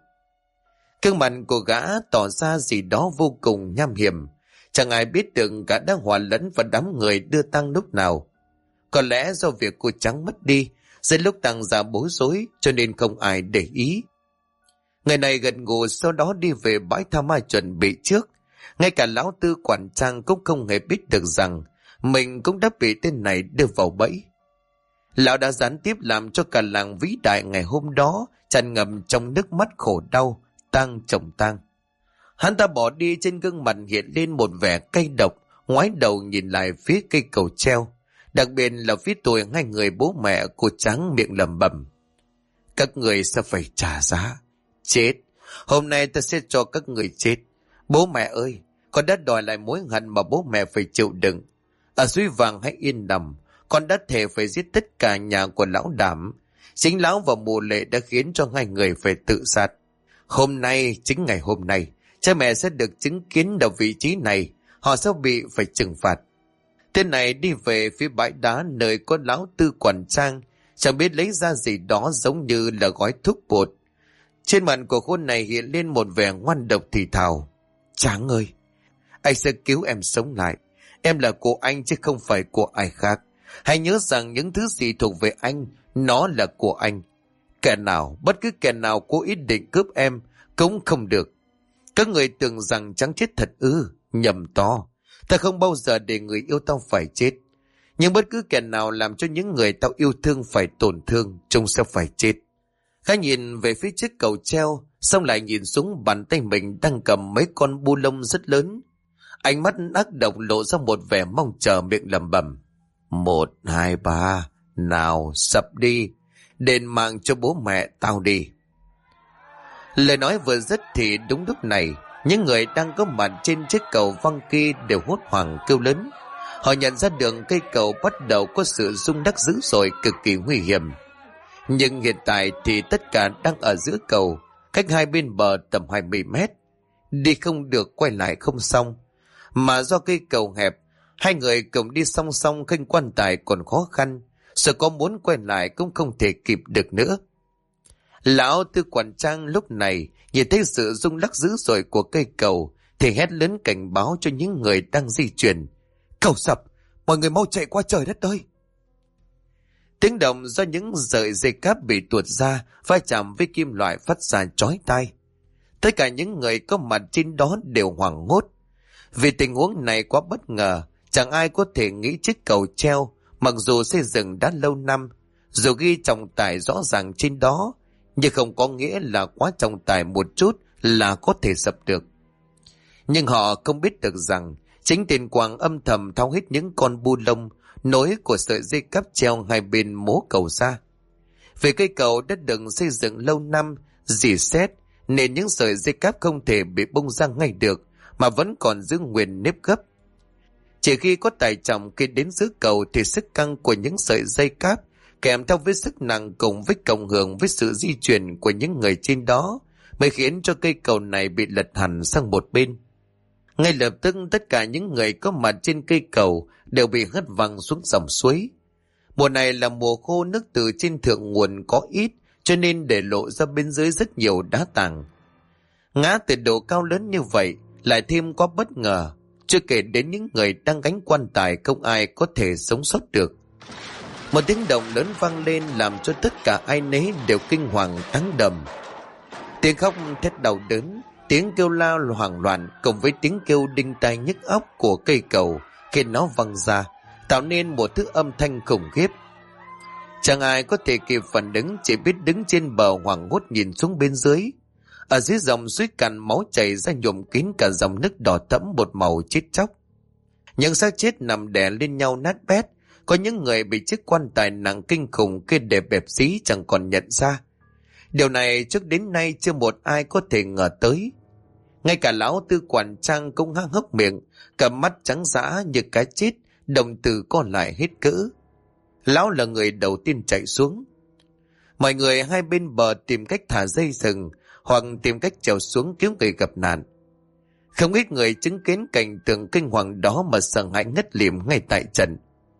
Gương mặt của gã tỏ ra gì đó vô cùng nham hiểm. Chẳng ai biết được gã đã hòa lẫn vào đám người đưa tang lúc nào. Có lẽ do việc của Trắng mất đi, giữa lúc tang ra bối rối cho nên không ai để ý. Người này gật gù sau đó đi về bãi tha ma chuẩn bị trước. Ngay cả lão Tư quản trang cũng không hề biết được rằng mình cũng đã bị tên này đưa vào bẫy. Lão đã gián tiếp làm cho cả làng vĩ đại ngày hôm đó tràn ngập trong nước mắt khổ đau, tang chồng tang. Hắn ta bỏ đi, trên gương mặt hiện lên một vẻ cay độc, ngoái đầu nhìn lại phía cây cầu treo, đặc biệt là phía tuổi 2 người bố mẹ của Trắng miệng lẩm bẩm: các người sẽ phải trả giá. Chết, hôm nay ta sẽ cho các người chết. Bố mẹ ơi, con đã đòi lại mối hận mà bố mẹ phải chịu đựng. Ở suối vàng hãy yên nằm, con đã thề phải giết tất cả nhà của lão Đảm. Chính lão và mụ Lệ đã khiến cho 2 người phải tự sát. Hôm nay, chính ngày hôm nay, cha mẹ sẽ được chứng kiến ở vị trí này, họ sẽ bị phải trừng phạt. Tên này đi về phía bãi đá nơi có lão Tư quản trang, chẳng biết lấy ra gì đó giống như là gói thuốc bột. Trên mặt của khuôn này hiện lên một vẻ ngoan độc thì thào: Tráng ơi, anh sẽ cứu em sống lại. Em là của anh chứ không phải của ai khác. Hãy nhớ rằng những thứ gì thuộc về anh, nó là của anh. Kẻ nào, bất cứ kẻ nào cố ý định cướp em cũng không được. Các người tưởng rằng Trắng chết thật ư? Nhầm to. Ta không bao giờ để người yêu tao phải chết. Nhưng bất cứ kẻ nào làm cho những người tao yêu thương phải tổn thương, chúng sẽ phải chết. Khá nhìn về phía chiếc cầu treo, xong lại nhìn xuống bàn tay mình đang cầm mấy con bu lông rất lớn. Ánh mắt ác độc lộ ra một vẻ mong chờ, miệng lẩm bẩm: 1, 2, 3, nào sập đi, đền mạng cho bố mẹ tao đi. Lời nói vừa dứt thì đúng lúc này, những người đang có mặt trên chiếc cầu văng kia đều hốt hoảng kêu lớn. Họ nhận ra đường cây cầu bắt đầu có sự rung lắc dữ dội, cực kỳ nguy hiểm. Nhưng hiện tại thì tất cả đang ở giữa cầu, cách 2 bên bờ tầm 20 mét. Đi không được, quay lại không xong. Mà do cây cầu hẹp, 2 người cùng đi song song khênh quan tài còn khó khăn, sợ có muốn quay lại cũng không thể kịp được nữa. Lão Tư quản trang lúc này nhìn thấy sự rung lắc dữ dội của cây cầu thì hét lớn cảnh báo cho những người đang di chuyển: cầu sập, mọi người mau chạy qua, trời đất ơi! Tiếng động do những sợi dây cáp bị tuột ra va chạm với kim loại phát ra chói tai. Tất cả những người có mặt trên đó đều hoảng hốt. Vì tình huống này quá bất ngờ, chẳng ai có thể nghĩ chiếc cầu treo, mặc dù xây dựng đã lâu năm, dù ghi trọng tải rõ ràng trên đó, nhưng không có nghĩa là quá trọng tải một chút là có thể sập được. Nhưng họ không biết được rằng chính tên Quang âm thầm tháo hết những con bu lông nối của sợi dây cáp treo 2 bên mố cầu ra. Vì cây cầu đã được xây dựng lâu năm, rỉ sét, nên những sợi dây cáp không thể bị bung ra ngay được, mà vẫn còn giữ nguyên nếp gấp. Chỉ khi có tải trọng khi đến giữa cầu thì sức căng của những sợi dây cáp kèm theo với sức nặng cùng với cộng hưởng với sự di chuyển của những người trên đó mới khiến cho cây cầu này bị lật hẳn sang một bên. Ngay lập tức tất cả những người có mặt trên cây cầu đều bị hất văng xuống dòng suối. Mùa này là mùa khô, nước từ trên thượng nguồn có ít, cho nên để lộ ra bên dưới rất nhiều đá tảng. Ngã từ độ cao lớn như vậy lại thêm có bất ngờ, chưa kể đến những người đang gánh quan tài không ai có thể sống sót được. Một tiếng động lớn vang lên làm cho tất cả ai nấy đều kinh hoàng thắng đầm. Tiếng khóc thét đau đớn, tiếng kêu la hoảng loạn cùng với tiếng kêu đinh tai nhức óc của cây cầu khi nó văng ra, tạo nên một thứ âm thanh khủng khiếp. Chẳng ai có thể kịp phản ứng, chỉ biết đứng trên bờ hoảng hốt nhìn xuống bên dưới. Ở dưới dòng suối cạn, máu chảy ra nhuộm kín cả dòng nước đỏ thẫm một màu chết chóc. Những xác chết nằm đè lên nhau nát bét, có những người bị chiếc quan tài nặng kinh khủng kia để bẹp dí chẳng còn nhận ra. Điều này trước đến nay chưa một ai có thể ngờ tới. Ngay cả lão Tư Quản Trang cũng há hốc miệng, cầm mắt trắng dã như cá chết, đồng tử co lại hết cỡ. Lão là người đầu tiên chạy xuống. Mọi người hai bên bờ tìm cách thả dây thừng hoặc tìm cách trèo xuống cứu người gặp nạn. Không ít người chứng kiến cảnh tượng kinh hoàng đó mà sợ hãi ngất lịm ngay tại trận.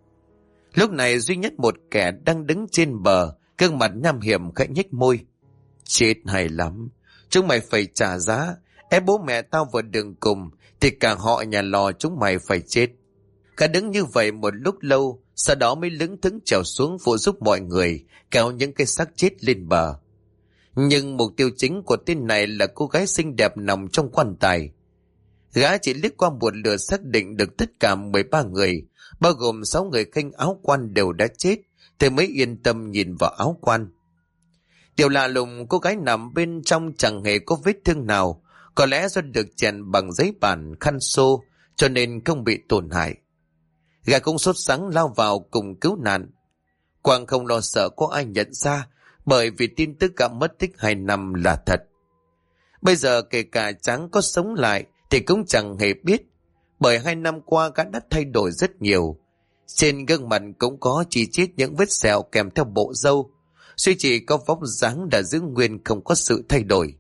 Lúc này duy nhất một kẻ đang đứng trên bờ, gương mặt nham hiểm khẽ nhếch môi. Chết hay lắm, chúng mày phải trả giá. Ép bố mẹ tao vào đường cùng thì cả họ nhà lò chúng mày phải chết. Cả đứng như vậy một lúc lâu, sau đó mới lững thững trèo xuống phụ giúp mọi người kéo những cái xác chết lên bờ. Nhưng mục tiêu chính của tên này là cô gái xinh đẹp nằm trong quan tài. Gã chỉ liếc qua một lượt xác định được tất cả 13 người, bao gồm 6 người khênh áo quan đều đã chết, thì mới yên tâm nhìn vào áo quan. Điều lạ lùng, cô gái nằm bên trong chẳng hề có vết thương nào, có lẽ do được chèn bằng giấy bản khăn xô cho nên không bị tổn hại. Gã cũng sốt sắng lao vào cùng cứu nạn. Quang không lo sợ có ai nhận ra, bởi vì tin tức gã mất tích 2 năm là thật. Bây giờ kể cả Tráng có sống lại thì cũng chẳng hề biết, bởi 2 năm qua gã đã thay đổi rất nhiều. Trên gương mặt cũng có chi chít những vết sẹo kèm theo bộ râu, duy chỉ có vóc dáng đã giữ nguyên không có sự thay đổi.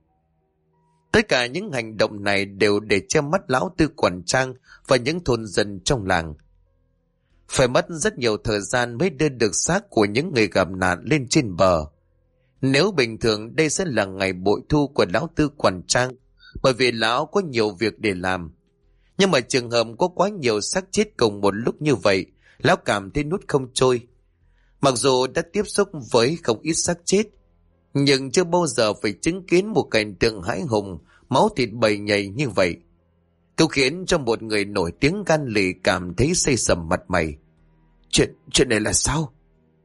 Tất cả những hành động này đều để che mắt lão Tư Quản Trang và những thôn dân trong làng. Phải mất rất nhiều thời gian mới đưa được xác của những người gặp nạn lên trên bờ. Nếu bình thường đây sẽ là ngày bội thu của lão Tư Quản Trang, bởi vì lão có nhiều việc để làm. Nhưng mà trường hợp có quá nhiều xác chết cùng một lúc như vậy, lão cảm thấy nuốt không trôi. Mặc dù đã tiếp xúc với không ít xác chết, nhưng chưa bao giờ phải chứng kiến một cảnh tượng hãi hùng, máu thịt bầy nhầy như vậy. Câu khiến cho một người nổi tiếng gan lì cảm thấy xây sầm mặt mày. Chuyện này là sao?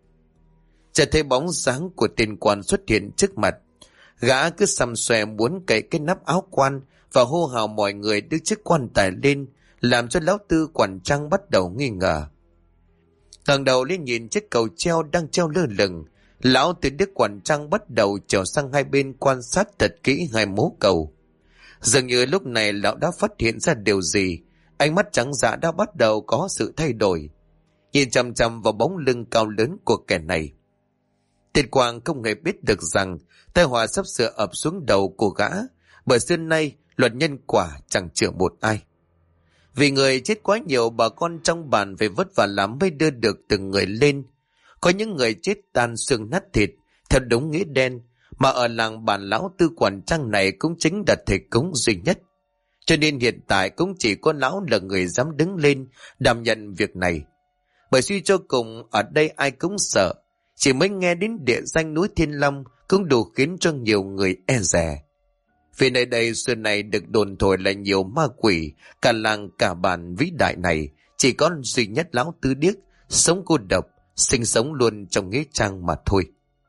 Chợt thấy bóng dáng của tên quan xuất hiện trước mặt. Gã cứ xăm xòe muốn cậy cái nắp áo quan và hô hào mọi người đưa chiếc quan tài lên, làm cho lão Tư Quản Trang bắt đầu nghi ngờ. Ngẩng đầu lên nhìn chiếc cầu treo đang treo lơ lửng, lão Tư Đức Quản Trang bắt đầu trèo sang hai bên quan sát thật kỹ hai mố cầu. Dường như lúc này lão đã phát hiện ra điều gì, ánh mắt trắng dã đã bắt đầu có sự thay đổi, nhìn chằm chằm vào bóng lưng cao lớn của kẻ này. Tên Quang không hề biết được rằng tai họa sắp sửa ập xuống đầu của gã, bởi xưa nay luật nhân quả chẳng chữa một ai. Vì người chết quá nhiều, bà con trong bản phải vất vả lắm mới đưa được từng người lên. Có những người chết tan xương nát thịt, theo đúng nghĩa đen, mà ở làng bản lão Tư Quản Trang này cũng chính là thầy cúng duy nhất. Cho nên hiện tại cũng chỉ có lão là người dám đứng lên đảm nhận việc này. Bởi suy cho cùng ở đây ai cũng sợ, chỉ mới nghe đến địa danh núi Thiên Long cũng đủ khiến cho nhiều người e dè. Vì nơi đây xưa này được đồn thổi là nhiều ma quỷ, cả làng cả bản vĩ đại này chỉ có duy nhất lão Tư Điếc sống cô độc, sinh sống luôn trong nghĩa trang mà thôi.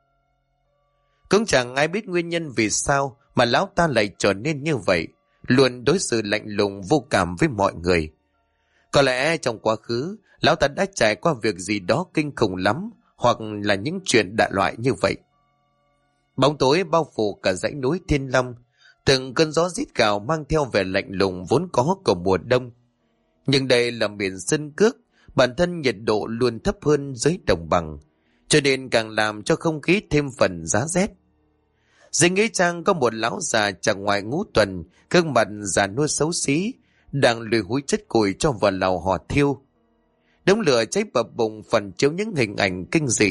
Cũng chẳng ai biết nguyên nhân vì sao mà lão ta lại trở nên như vậy, luôn đối xử lạnh lùng vô cảm với mọi người. Có lẽ trong quá khứ lão ta đã trải qua việc gì đó kinh khủng lắm, hoặc là những chuyện đại loại như vậy. Bóng tối bao phủ cả dãy núi Thiên Long, từng cơn gió rít gào mang theo vẻ lạnh lùng vốn có của mùa đông. Nhưng đây là miền sơn cước, bản thân nhiệt độ luôn thấp hơn dưới đồng bằng, cho nên càng làm cho không khí thêm phần giá rét. Dưới nghĩa trang có một lão già chạc ngoài ngũ tuần, gương mặt già nua xấu xí, đang lùi húi chất củi cho vào lò hỏa thiêu. Đống lửa cháy bập bùng phản chiếu những hình ảnh kinh dị.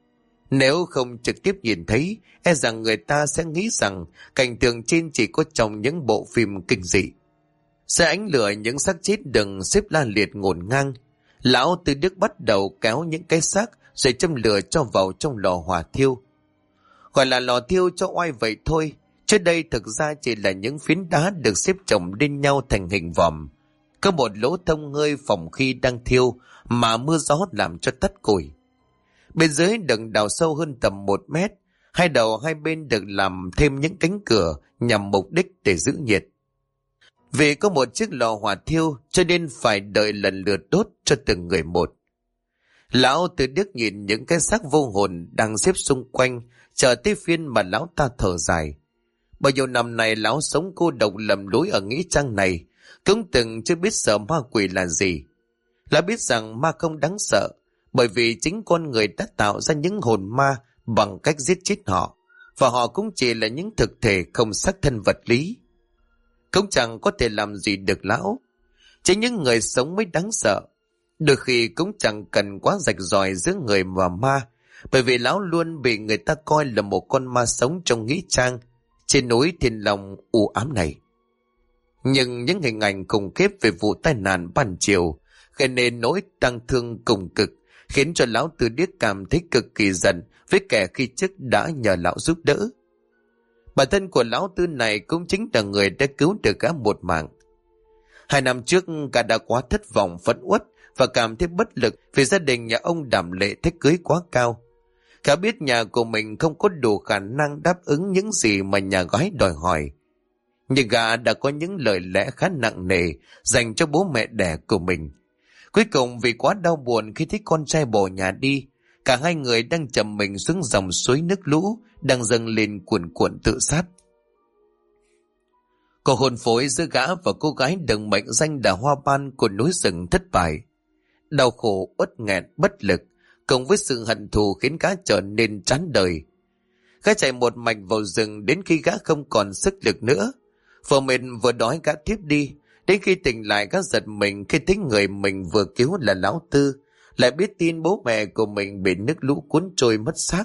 Nếu không trực tiếp nhìn thấy, e rằng người ta sẽ nghĩ rằng cảnh tượng trên chỉ có trong những bộ phim kinh dị. Dưới ánh lửa những xác chết đừng xếp la liệt ngổn ngang. Lão Tư Đức bắt đầu kéo những cái xác rồi châm lửa cho vào trong lò hỏa thiêu. Gọi là lò thiêu cho oai vậy thôi, trước đây thực ra chỉ là những phiến đá được xếp chồng lên nhau thành hình vòm. Có một lỗ thông hơi phòng khi đang thiêu mà mưa gió làm cho tắt củi. Bên dưới được đào sâu hơn tầm 1 mét, hai đầu hai bên được làm thêm những cánh cửa nhằm mục đích để giữ nhiệt. Vì có một chiếc lò hỏa thiêu cho nên phải đợi lần lượt đốt cho từng người một. Lão Tư Đức nhìn những cái xác vô hồn đang xếp xung quanh, chờ tới phiên mà lão ta thở dài. Bao nhiêu năm này lão sống cô độc lầm lối ở nghĩa trang này, cũng từng chưa biết sợ ma quỷ là gì. Lão biết rằng ma không đáng sợ, bởi vì chính con người đã tạo ra những hồn ma bằng cách giết chết họ, và họ cũng chỉ là những thực thể không xác thân vật lý. Cũng chẳng có thể làm gì được lão. Chỉ những người sống mới đáng sợ. Đôi khi cũng chẳng cần quá rạch ròi giữa người và ma, bởi vì lão luôn bị người ta coi là một con ma sống trong nghĩa trang trên núi Thiên Long u ám này. Nhưng những hình ảnh khủng khiếp về vụ tai nạn ban chiều gây nên nỗi tăng thương cùng cực, khiến cho lão Tư Điếc cảm thấy cực kỳ giận với kẻ khi trước đã nhờ lão giúp đỡ. Bản thân của lão Tư này cũng chính là người đã cứu được gã một mạng. 2 năm trước gã đã quá thất vọng phẫn uất và cảm thấy bất lực vì gia đình nhà ông đảm lệ thách cưới quá cao. Gã biết nhà của mình không có đủ khả năng đáp ứng những gì mà nhà gái đòi hỏi. Nhưng gã đã có những lời lẽ khá nặng nề dành cho bố mẹ đẻ của mình. Cuối cùng vì quá đau buồn khi thấy con trai bỏ nhà đi, cả hai người đang chầm mình xuống dòng suối nước lũ đang dâng lên cuồn cuộn tự sát. Cuộc hôn phối giữa gã và cô gái được mệnh danh là hoa ban của núi rừng thất bại. Đau khổ, uất nghẹn, bất lực cùng với sự hận thù khiến gã trở nên chán đời. Gã chạy một mạch vào rừng đến khi gã không còn sức lực nữa. Vừa mệt vừa đói gã thiếp đi. Đến khi tỉnh lại gã giật mình khi thấy người mình vừa cứu là lão Tư, lại biết tin bố mẹ của mình bị nước lũ cuốn trôi mất xác.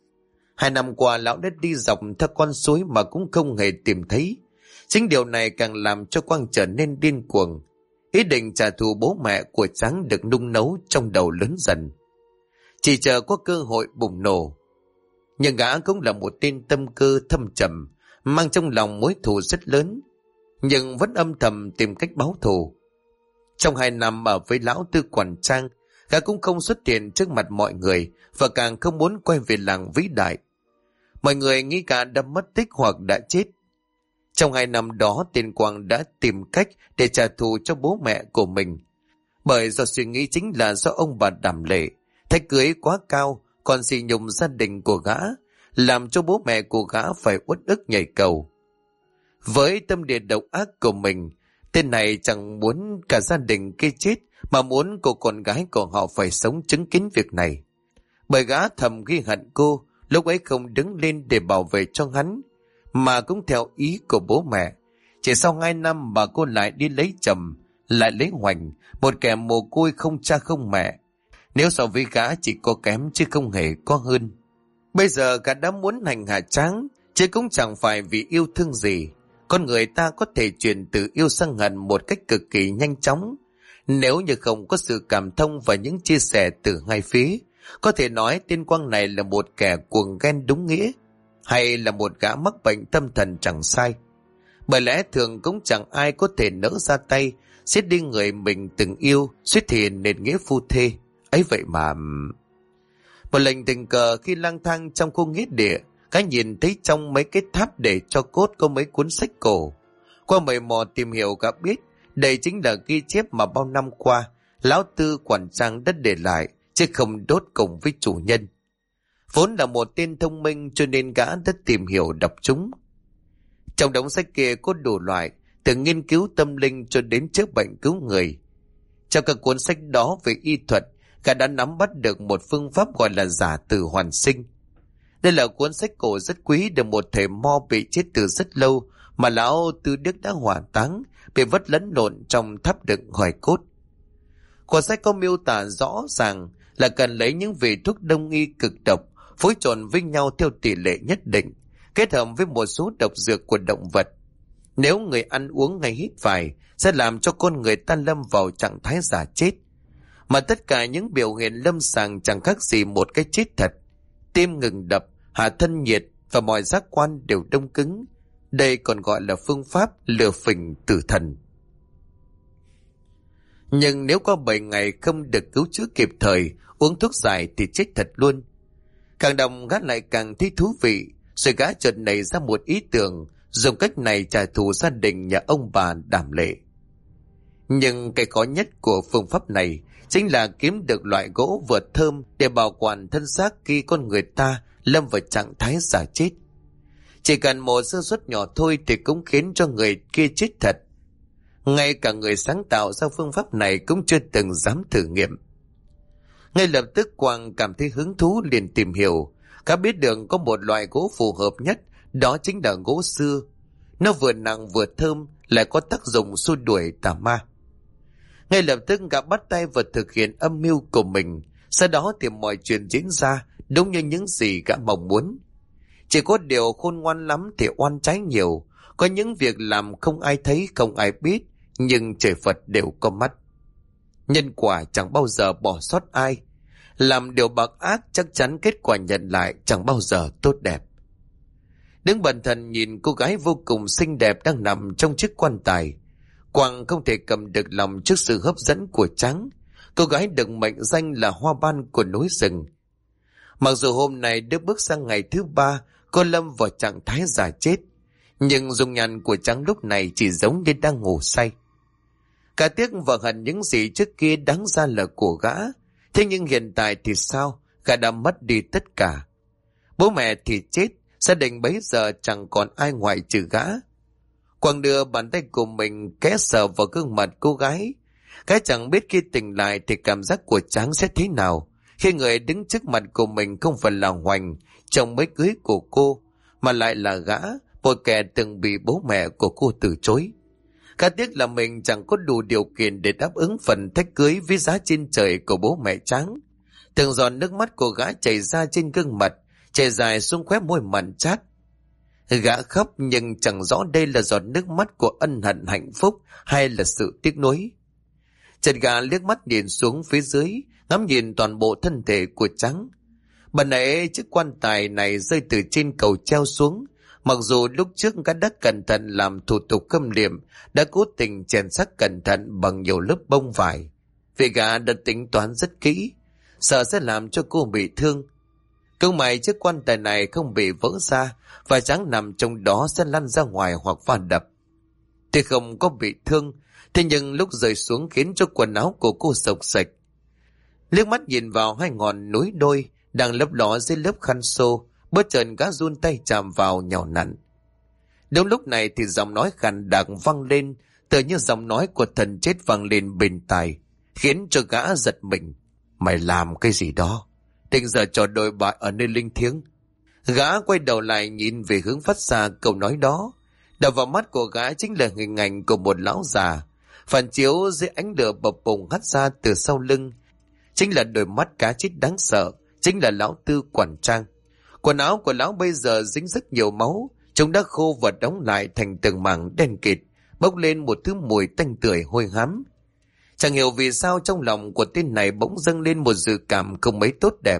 2 năm qua lão đã đi dọc theo con suối mà cũng không hề tìm thấy. Chính điều này càng làm cho Quang trở nên điên cuồng. Ý định trả thù bố mẹ của Tráng được nung nấu trong đầu lớn dần, chỉ chờ có cơ hội bùng nổ. Nhưng gã cũng là một tên tâm cơ thâm trầm, mang trong lòng mối thù rất lớn, nhưng vẫn âm thầm tìm cách báo thù. Trong 2 năm ở với lão Tư quản trang, gã cũng không xuất hiện trước mặt mọi người và càng không muốn quay về làng vĩ đại. Mọi người nghĩ gã đã mất tích hoặc đã chết. Trong 2 năm đó, tên Quang đã tìm cách để trả thù cho bố mẹ của mình. Bởi do suy nghĩ chính là do ông bà đảm lệ, thách cưới quá cao, còn xỉ nhục gia đình của gã, làm cho bố mẹ của gã phải uất ức nhảy cầu. Với tâm địa độc ác của mình, tên này chẳng muốn cả gia đình kia chết, mà muốn cô con gái của họ phải sống chứng kiến việc này. Bởi gã thầm ghi hận cô, lúc ấy không đứng lên để bảo vệ cho hắn, mà cũng theo ý của bố mẹ. Chỉ sau 2 năm mà cô lại đi lấy chồng, lại lấy Hoành, một kẻ mồ côi không cha không mẹ. Nếu so với gã chỉ có kém chứ không hề có hơn. Bây giờ gã đã muốn hành hạ Tráng, chứ cũng chẳng phải vì yêu thương gì. Con người ta có thể chuyển từ yêu sang hận một cách cực kỳ nhanh chóng. Nếu như không có sự cảm thông và những chia sẻ từ hai phía, có thể nói tên Quang này là một kẻ cuồng ghen đúng nghĩa, hay là một gã mắc bệnh tâm thần chẳng sai. Bởi lẽ thường cũng chẳng ai có thể nỡ ra tay giết đi người mình từng yêu, suýt thì nền nghĩa phu thê. Ấy vậy mà... Một lần tình cờ khi lang thang trong khu nghĩa địa, cái nhìn thấy trong mấy cái tháp để cho cốt có mấy cuốn sách cổ. Qua mày mò tìm hiểu cả biết, đây chính là ghi chép mà bao năm qua lão Tư quản trang đã để lại, chứ không đốt cùng với chủ nhân. Vốn là một tên thông minh cho nên gã đã tìm hiểu đọc chúng. Trong đống sách kia có đủ loại, từ nghiên cứu tâm linh cho đến chữa bệnh cứu người. Trong các cuốn sách đó về y thuật, Gã đã nắm bắt được một phương pháp gọi là giả tử hoàn sinh. Đây là cuốn sách cổ rất quý, được một thầy mo bị chết từ rất lâu mà lão Tư Đức đã hỏa táng, bị vất lẫn lộn trong tháp đựng hoài cốt. Cuốn sách có miêu tả rõ ràng là cần lấy những vị thuốc đông y cực độc phối trộn với nhau theo tỷ lệ nhất định, kết hợp với một số độc dược của động vật. Nếu người ăn uống hay hít phải sẽ làm cho con người ta lâm vào trạng thái giả chết, mà tất cả những biểu hiện lâm sàng chẳng khác gì một cái chết thật. Tim ngừng đập, hạ thân nhiệt và mọi giác quan đều đông cứng. Đây còn gọi là phương pháp lừa phỉnh tử thần. Nhưng nếu qua 7 ngày không được cứu chữa kịp thời, uống thuốc giải thì chết thật luôn. Càng đọc gã lại càng thấy thú vị, rồi gã chợt nảy ra một ý tưởng dùng cách này trả thù gia đình nhà ông bà Đảm Lệ. Nhưng cái khó nhất của phương pháp này chính là kiếm được loại gỗ vừa thơm để bảo quản thân xác khi con người ta lâm vào trạng thái giả chết. Chỉ cần một sơ suất nhỏ thôi thì cũng khiến cho người kia chết thật. Ngay cả người sáng tạo ra phương pháp này cũng chưa từng dám thử nghiệm. Ngay lập tức Quang cảm thấy hứng thú liền tìm hiểu. Gã biết được có một loại gỗ phù hợp nhất, đó chính là gỗ sưa. Nó vừa nặng vừa thơm, lại có tác dụng xua đuổi tà ma. Ngay lập tức gã bắt tay vào thực hiện âm mưu của mình. Sau đó thì mọi chuyện diễn ra đúng như những gì gã mong muốn. Chỉ có điều khôn ngoan lắm thì oan trái nhiều. Có những việc làm không ai thấy không ai biết, nhưng trời Phật đều có mắt. Nhân quả chẳng bao giờ bỏ sót ai. Làm điều bạc ác chắc chắn kết quả nhận lại chẳng bao giờ tốt đẹp. Đứng bần thần nhìn cô gái vô cùng xinh đẹp đang nằm trong chiếc quan tài, Quang không thể cầm được lòng trước sự hấp dẫn của Trắng. Cô gái được mệnh danh là hoa ban của núi rừng. Mặc dù hôm nay được bước sang ngày thứ 3, cô lâm vào trạng thái giả chết, nhưng dung nhan của Trắng lúc này chỉ giống như đang ngủ say. Cả tiếc và hận những gì trước kia đáng ra là của gã, thế nhưng hiện tại thì sao? Gã đã mất đi tất cả. Bố mẹ thì chết, gia đình bấy giờ chẳng còn ai ngoại trừ gã. Quang đưa bàn tay của mình kẽ sờ vào gương mặt cô gái. Gã chẳng biết khi tỉnh lại thì cảm giác của Trắng sẽ thế nào, khi người đứng trước mặt của mình không phải là Hoành, chồng mới cưới của cô, mà lại là gã, một kẻ từng bị bố mẹ của cô từ chối. Khá tiếc là mình chẳng có đủ điều kiện để đáp ứng phần thách cưới với giá trên trời của bố mẹ Trắng. Từng giọt nước mắt của gã chảy ra trên gương mặt, chảy dài xuống khóe môi mặn chát. Gã khóc nhưng chẳng rõ đây là giọt nước mắt của ân hận hạnh phúc hay là sự tiếc nuối. Chợt gã liếc mắt nhìn xuống phía dưới, ngắm nhìn toàn bộ thân thể của Trắng. Bần nãy chiếc quan tài này rơi từ trên cầu treo xuống. Mặc dù lúc trước gã đã cẩn thận làm thủ tục khâm liệm, đã cố tình chèn xác cẩn thận bằng nhiều lớp bông vải, vì gã đã tính toán rất kỹ, sợ sẽ làm cho cô bị thương. Công may chiếc quan tài này không bị vỡ ra, và Trắng nằm trong đó sẽ lăn ra ngoài hoặc va đập. Thì không có bị thương, thế nhưng lúc rơi xuống khiến cho quần áo của cô sộc sạch. Liếc mắt nhìn vào hai ngọn núi đôi đang lấp ló dưới lớp khăn xô, bất chợt gã run tay chạm vào nhào nặn. Đúng lúc này thì giọng nói khàn đặc vang lên, tựa như giọng nói của thần chết vang lên bên tai, khiến cho gã giật mình. Mày làm cái gì đó? Định giờ trò đồi bại ở nơi linh thiêng? Gã quay đầu lại nhìn về hướng phát ra câu nói đó. Đập vào mắt của gã chính là hình ảnh của một lão già, phản chiếu dưới ánh lửa bập bùng hắt ra từ sau lưng. Chính là đôi mắt cá chết đáng sợ, chính là lão Tư quản trang. Quần áo của lão bây giờ dính rất nhiều máu, chúng đã khô và đóng lại thành từng mảng đen kịt, bốc lên một thứ mùi tanh tưởi hôi hám. Chẳng hiểu vì sao trong lòng của tên này bỗng dâng lên một dự cảm không mấy tốt đẹp.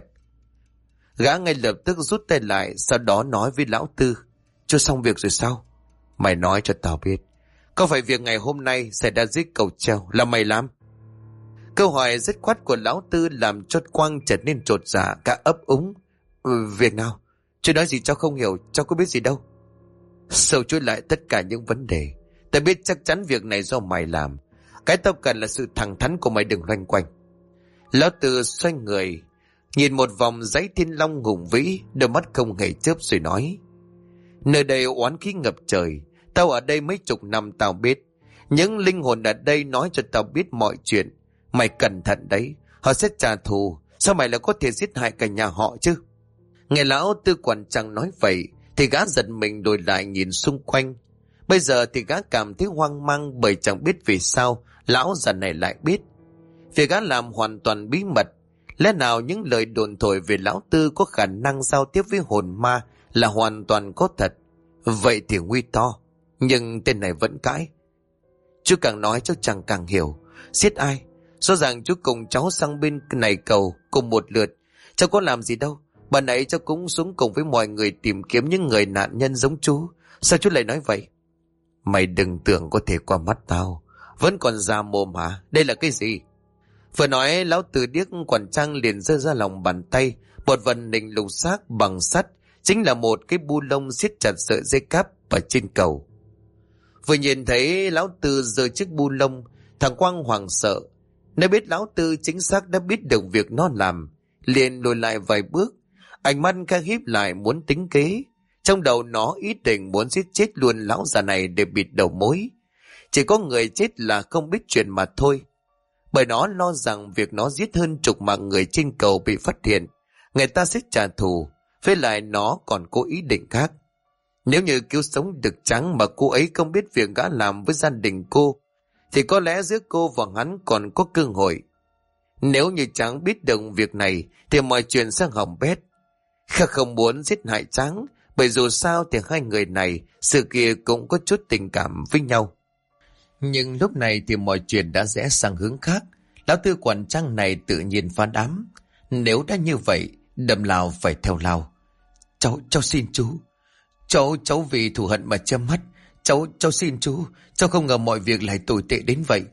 Gã ngay lập tức rút tay lại, sau đó nói với lão Tư: Chưa xong việc rồi sao? Mày nói cho tao biết, có phải việc ngày hôm nay xảy ra dưới cầu treo là mày làm? Câu hỏi dứt khoát của lão Tư làm cho Quang trở nên chột dạ, cả ấp úng. Việc nào? Chưa nói gì cháu không hiểu, cháu có biết gì đâu. Sâu chuỗi lại tất cả những vấn đề. Tao biết chắc chắn việc này do mày làm. Cái tao cần là sự thẳng thắn của mày, đừng loanh quanh. Lão Tư xoay người, nhìn một vòng dãy thiên long hùng vĩ, đôi mắt không hề chớp rồi nói: Nơi đây oán khí ngập trời, tao ở đây mấy chục năm tao biết. Những linh hồn ở đây nói cho tao biết mọi chuyện. Mày cẩn thận đấy, Họ sẽ trả thù. Sao mày lại có thể giết hại cả nhà họ chứ? Nghe lão Tư Quản Trăng nói vậy thì gã giật mình đổi lại nhìn xung quanh. Bây giờ thì gã cảm thấy hoang mang, bởi chẳng biết vì sao lão già này lại biết. Việc gã làm hoàn toàn bí mật. Lẽ nào những lời đồn thổi về lão Tư có khả năng giao tiếp với hồn ma là hoàn toàn có thật? Vậy thì nguy to. Nhưng tên này vẫn cãi. Chú càng nói cháu chẳng càng hiểu. Giết ai? Rõ ràng chú cùng cháu sang bên này cầu cùng một lượt. Cháu có làm gì đâu. Bà nãy cháu cũng xuống cùng với mọi người tìm kiếm những người nạn nhân giống chú. Sao chú lại nói vậy? Mày đừng tưởng có thể qua mắt tao. Vẫn còn già mồm hả? Đây là cái gì? Vừa nói lão Tư điếc Quản Trang liền giơ ra lòng bàn tay một vật nình lục xác bằng sắt, chính là một cái bu lông siết chặt sợi dây cáp ở trên cầu. Vừa nhìn thấy lão Tư giơ chiếc bu lông, thằng Quang hoảng sợ. Nếu biết lão Tư chính xác đã biết được việc nó làm, liền lùi lại vài bước, ánh mắt khẽ híp lại muốn tính kế. Trong đầu nó ý định muốn giết chết luôn lão già này để bịt đầu mối. Chỉ có người chết là không biết chuyện mà thôi. Bởi nó lo rằng việc nó giết hơn chục mạng người trên cầu bị phát hiện, người ta sẽ trả thù. Với lại nó còn có ý định khác. Nếu như cứu sống được Trắng mà cô ấy không biết việc gã làm với gia đình cô, thì có lẽ giữa cô và hắn còn có cơ hội. Nếu như Trắng biết được việc này thì mọi chuyện sẽ hỏng bét. Khá không muốn giết hại Trắng, bởi dù sao thì hai người này sự kia cũng có chút tình cảm với nhau. Nhưng lúc này thì mọi chuyện đã rẽ sang hướng khác. Lão Tư Quản Trăng này tự nhiên phá đám. Nếu đã như vậy, đâm lao phải theo lao. Cháu xin chú. Cháu vì thù hận mà châm mắt. Cháu xin chú. Cháu không ngờ mọi việc lại tồi tệ đến vậy.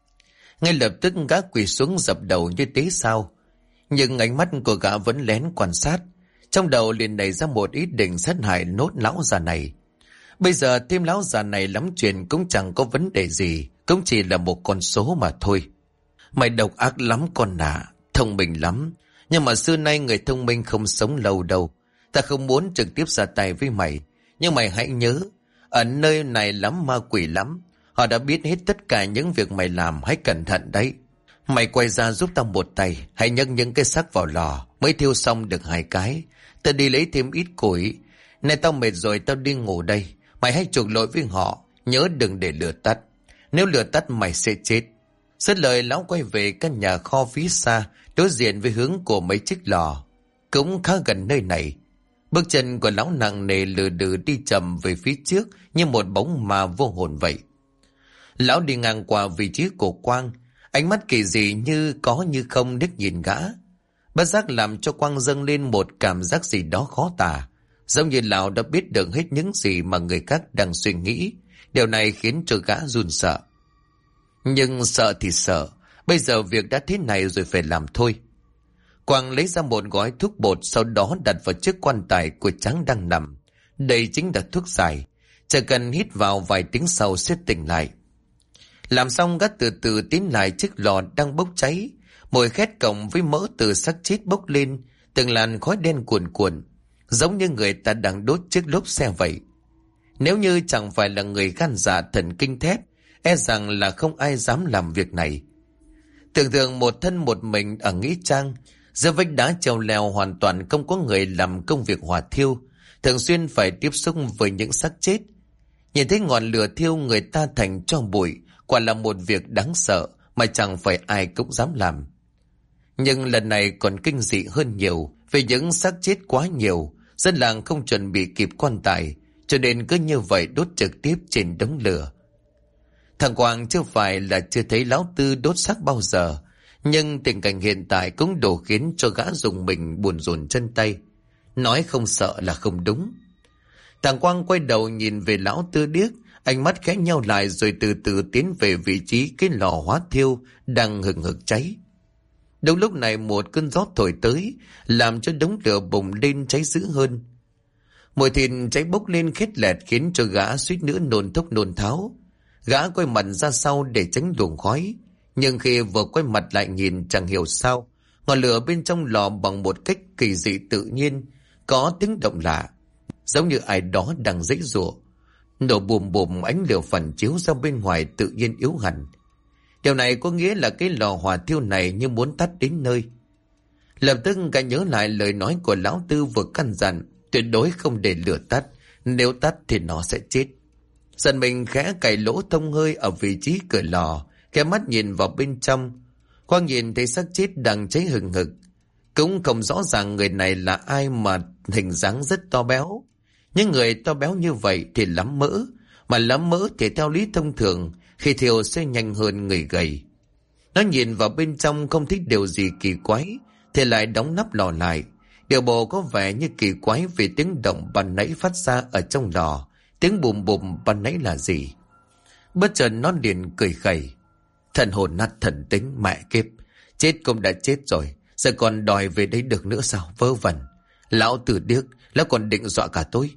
Ngay lập tức gã quỳ xuống dập đầu như tế sao. Nhưng ánh mắt của gã vẫn lén quan sát. Trong đầu liền nảy ra một ý định sát hại nốt lão già này. Bây giờ thêm lão già này lắm chuyện cũng chẳng có vấn đề gì, cũng chỉ là một con số mà thôi. Mày độc ác lắm con nà, thông minh lắm. Nhưng mà xưa nay người thông minh không sống lâu đâu. Ta không muốn trực tiếp ra tay với mày. Nhưng mày hãy nhớ, ở nơi này lắm ma quỷ lắm. Họ đã biết hết tất cả những việc mày làm, hãy cẩn thận đấy. Mày quay ra giúp tao một tay, hãy nhấc những cái xác vào lò, mới thiêu xong được 2 cái. Ta đi lấy thêm ít củi. Này tao mệt rồi, tao đi ngủ đây. Mày hãy chuộc lỗi với họ, nhớ đừng để lửa tắt. Nếu lửa tắt mày sẽ chết. Dứt lời lão quay về căn nhà kho phía xa, đối diện với hướng của mấy chiếc lò, cũng khá gần nơi này. Bước chân của lão nặng nề lừ đừ đi chậm về phía trước như một bóng ma vô hồn vậy. Lão đi ngang qua vị trí của Quang, ánh mắt kỳ dị như có như không liếc nhìn gã. Bất giác làm cho Quang dâng lên một cảm giác gì đó khó tả. Giống như lão đã biết được hết những gì mà người khác đang suy nghĩ. Điều này khiến cho gã run sợ. Nhưng sợ thì sợ, bây giờ việc đã thế này rồi phải làm thôi. Quang lấy ra một gói thuốc bột, sau đó đặt vào chiếc quan tài của Trắng đang nằm. Đây chính là thuốc giải. Chỉ cần hít vào vài tiếng sau sẽ tỉnh lại. Làm xong gã từ từ tiến lại chiếc lò đang bốc cháy. Mùi khét cộng với mỡ từ xác chết bốc lên, từng làn khói đen cuồn cuộn, giống như người ta đang đốt chiếc lốp xe vậy. Nếu như chẳng phải là người gan dạ thần kinh thép, e rằng là không ai dám làm việc này. Tưởng tượng một thân một mình ở nghĩa trang, giữa vách đá treo leo hoàn toàn không có người làm công việc hỏa thiêu, thường xuyên phải tiếp xúc với những xác chết. Nhìn thấy ngọn lửa thiêu người ta thành tro bụi, quả là một việc đáng sợ mà chẳng phải ai cũng dám làm. Nhưng lần này còn kinh dị hơn nhiều, vì những xác chết quá nhiều, dân làng không chuẩn bị kịp quan tài, cho nên cứ như vậy đốt trực tiếp trên đống lửa. Thằng Quang chưa phải là chưa thấy lão Tư đốt xác bao giờ, nhưng tình cảnh hiện tại cũng đủ khiến cho gã dùng mình buồn rùn chân tay. Nói không sợ là không đúng. Thằng Quang quay đầu nhìn về lão Tư điếc, ánh mắt khẽ nheo lại rồi từ từ tiến về vị trí cái lò hóa thiêu đang hừng hực cháy. Đúng lúc này một cơn gió thổi tới, làm cho đống lửa bùng lên cháy dữ hơn. Mùi thịt cháy bốc lên khét lẹt khiến cho gã suýt nữa nôn thốc nôn tháo. Gã quay mặt ra sau để tránh luồng khói, nhưng khi vừa quay mặt lại nhìn chẳng hiểu sao, ngọn lửa bên trong lò bằng một cách kỳ dị tự nhiên, có tiếng động lạ, giống như ai đó đang giãy giụa. Nổ bùm bùm, ánh lửa phản chiếu ra bên ngoài tự nhiên yếu hẳn. Điều này có nghĩa là cái lò hỏa thiêu này như muốn tắt đến nơi. Lập tức cả nhớ lại lời nói của lão Tư vừa căn dặn, tuyệt đối không để lửa tắt, nếu tắt thì nó sẽ chết. Giận mình khẽ cày lỗ thông hơi ở vị trí cửa lò, khẽ mắt nhìn vào bên trong. Quang nhìn thấy xác chết đang cháy hừng hực. Cũng không rõ ràng người này là ai mà hình dáng rất to béo. Những người to béo như vậy thì lắm mỡ, mà lắm mỡ thì theo lý thông thường khi thiêu sẽ nhanh hơn người gầy. Nó nhìn vào bên trong không thích điều gì kỳ quái thì lại đóng nắp lò lại. Điều bộ có vẻ như kỳ quái vì tiếng động ban nãy phát ra ở trong lò. Tiếng bùm bùm ban nãy là gì? Bất chợt nó liền cười khẩy. Thần hồn nát thần tính, mẹ kiếp. Chết cũng đã chết rồi, giờ còn đòi về đấy được nữa sao? Vớ vẩn. Lão Tử điếc, lão còn định dọa cả tôi.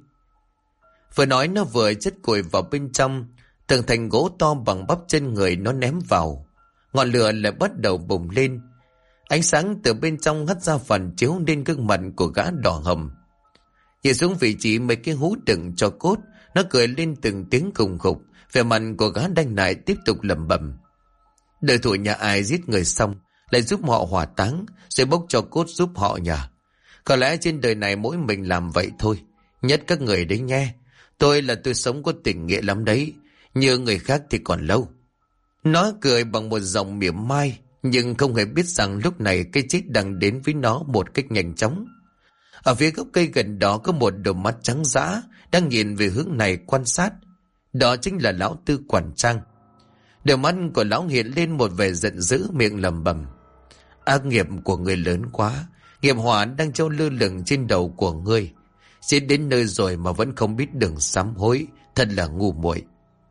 Vừa nói nó vừa chất củi vào bên trong. Từng thành gỗ to bằng bắp chân người nó ném vào. Ngọn lửa lại bắt đầu bùng lên. Ánh sáng từ bên trong hắt ra phần chiếu lên gương mặt của gã đỏ hầm. Nhìn xuống vị trí mấy cái hú đựng cho cốt, nó cười lên từng tiếng khùng khục. Vẻ mặt của gã đanh lại tiếp tục lẩm bẩm. Đời thủ nhà ai giết người xong lại giúp họ hỏa táng, rồi bốc cho cốt giúp họ nhờ. Có lẽ trên đời này mỗi mình làm vậy thôi. Nhất các người đấy nghe. Tôi sống có tình nghĩa lắm đấy. Như người khác thì còn lâu. Nó cười bằng một giọng mỉa mai, nhưng không hề biết rằng lúc này cái chết đang đến với nó một cách nhanh chóng. Ở phía gốc cây gần đó có một đôi mắt trắng dã đang nhìn về hướng này quan sát. Đó chính là lão Tư Quản Trang. Đôi mắt của lão hiện lên một vẻ giận dữ, miệng lẩm bẩm. Ác nghiệp của người lớn quá, nghiệp hỏa đang treo lơ lửng trên đầu của ngươi. Chết đến nơi rồi mà vẫn không biết đường sám hối, thật là ngu muội.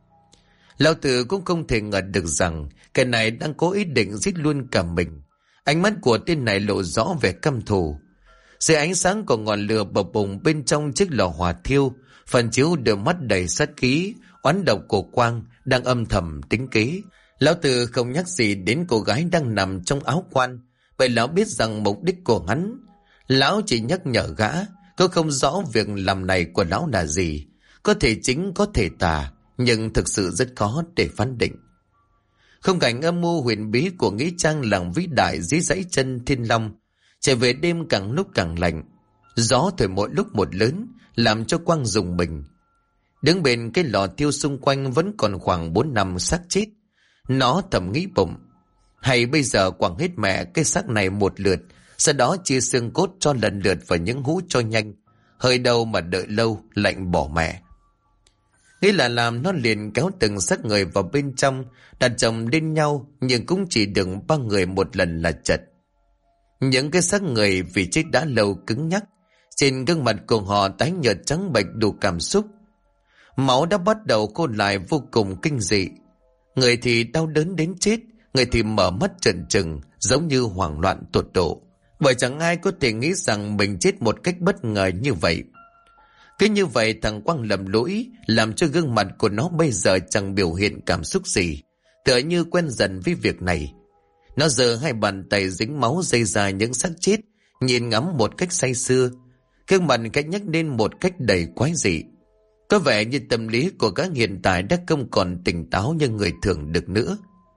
Lão Tử cũng không thể ngờ được rằng cái này đang có ý định giết luôn cả mình. Ánh mắt của tên này lộ rõ vẻ căm thù. Dưới ánh sáng của ngọn lửa bập bùng bên trong chiếc lò hỏa thiêu, phần chiếu đôi mắt đầy sát khí, oán độc của Quang đang âm thầm tính kế. Lão Tử không nhắc gì đến cô gái đang nằm trong áo quan, bởi lão biết rằng mục đích của hắn. Lão chỉ nhắc nhở gã, có không rõ việc làm này của lão là gì, có thể chính có thể tà, nhưng thực sự rất khó để phán định. Không cảnh âm mưu huyền bí của nghĩa trang làng vĩ đại dưới dãy chân Thiên Long, trở về đêm càng lúc càng lạnh, gió thổi mỗi lúc một lớn, làm cho Quang rùng mình. Đứng bên cái lò thiêu xung quanh vẫn còn khoảng 4 năm xác chết. Nó thầm nghĩ bụng, hay bây giờ quẳng hết mẹ cái xác này một lượt, sau đó chia xương cốt cho lần lượt vào những hũ cho nhanh, hơi đâu mà đợi lâu lạnh bỏ mẹ. Nghĩ là làm, nó liền kéo từng xác người vào bên trong, đặt chồng lên nhau, nhưng cũng chỉ được 3 người một lần là chật. Những cái xác người vì chết đã lâu cứng nhắc, trên gương mặt của họ tái nhợt trắng bệch đủ cảm xúc. Máu đã bắt đầu khô lại vô cùng kinh dị. Người thì đau đớn đến chết, người thì mở mắt trần trừng, giống như hoảng loạn tột độ. Bởi chẳng ai có thể nghĩ rằng mình chết một cách bất ngờ như vậy. Cứ như vậy thằng Quang lầm lỗi, làm cho gương mặt của nó bây giờ chẳng biểu hiện cảm xúc gì, tựa như quen dần với việc này. Nó giơ hai bàn tay dính máu dây ra những xác chết, nhìn ngắm một cách say sưa. Gương mặt cách nhắc lên một cách đầy quái dị. Có vẻ như tâm lý của các hiện tại đã không còn tỉnh táo như người thường được nữa.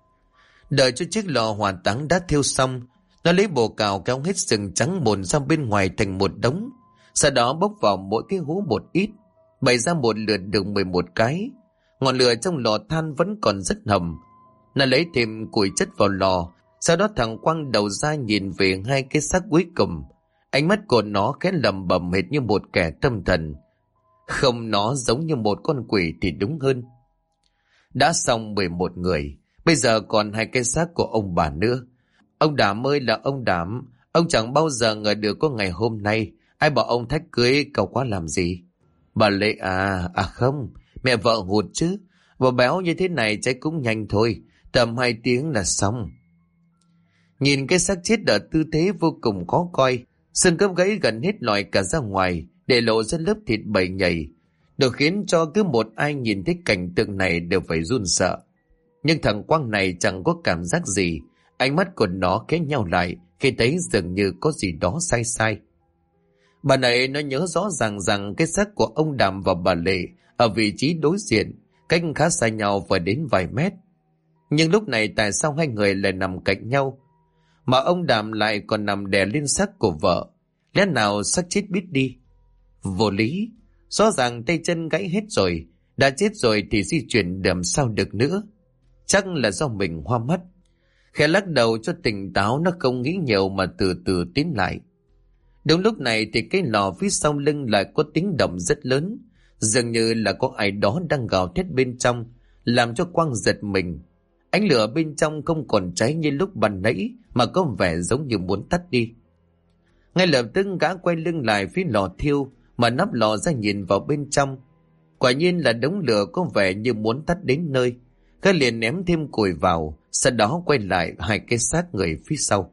Đợi cho chiếc lò hỏa táng đã thiêu xong, nó lấy bồ cào kéo hết sừng trắng bồn ra bên ngoài thành một đống. Sau đó bốc vào mỗi cái hũ một ít, bày ra một lượt được 11 cái. Ngọn lửa trong lò than vẫn còn rất hầm. Nó lấy thêm củi chất vào lò. Sau đó thằng Quang đầu ra nhìn về hai cái xác cuối cùng. Ánh mắt của nó khẽ lẩm bẩm hệt như một kẻ tâm thần. Không, nó giống như một con quỷ thì đúng hơn. Đã xong 11 người, bây giờ còn hai cái xác của ông bà nữa. Ông Đảm ơi là ông Đảm, ông chẳng bao giờ ngờ được có ngày hôm nay. Ai bảo ông thách cưới cậu quá làm gì? Bà Lệ à không, mẹ vợ hụt chứ. Bà béo như thế này chắc cũng nhanh thôi, tầm 2 tiếng là xong. Nhìn cái xác chết ở tư thế vô cùng khó coi, xương khớp gãy gần hết lòi cả ra ngoài, để lộ ra lớp thịt bầy nhầy, được khiến cho cứ một ai nhìn thấy cảnh tượng này đều phải run sợ. Nhưng thằng Quang này chẳng có cảm giác gì, ánh mắt của nó khẽ nheo lại khi thấy dường như có gì đó sai sai. Bà này nó nhớ rõ ràng rằng cái xác của ông Đàm và bà Lệ ở vị trí đối diện, cách khá xa nhau và đến vài mét. Nhưng lúc này tại sao hai người lại nằm cạnh nhau, mà ông Đàm lại còn nằm đè lên xác của vợ? Lẽ nào xác chết biết đi? Vô lý, rõ ràng tay chân gãy hết rồi, đã chết rồi thì di chuyển làm sao được nữa. Chắc là do mình hoa mắt. Khẽ lắc đầu cho tỉnh táo, nó không nghĩ nhiều mà từ từ tiến lại. Đúng lúc này thì cái lò phía sau lưng lại có tiếng động rất lớn, dường như là có ai đó đang gào thét bên trong, làm cho Quang giật mình. Ánh lửa bên trong không còn cháy như lúc ban nãy, mà có vẻ giống như muốn tắt đi. Ngay lập tức gã quay lưng lại phía lò thiêu, mà nắp lò ra nhìn vào bên trong. Quả nhiên là đống lửa có vẻ như muốn tắt đến nơi. Gã liền ném thêm củi vào, sau đó quay lại hai cái xác người phía sau.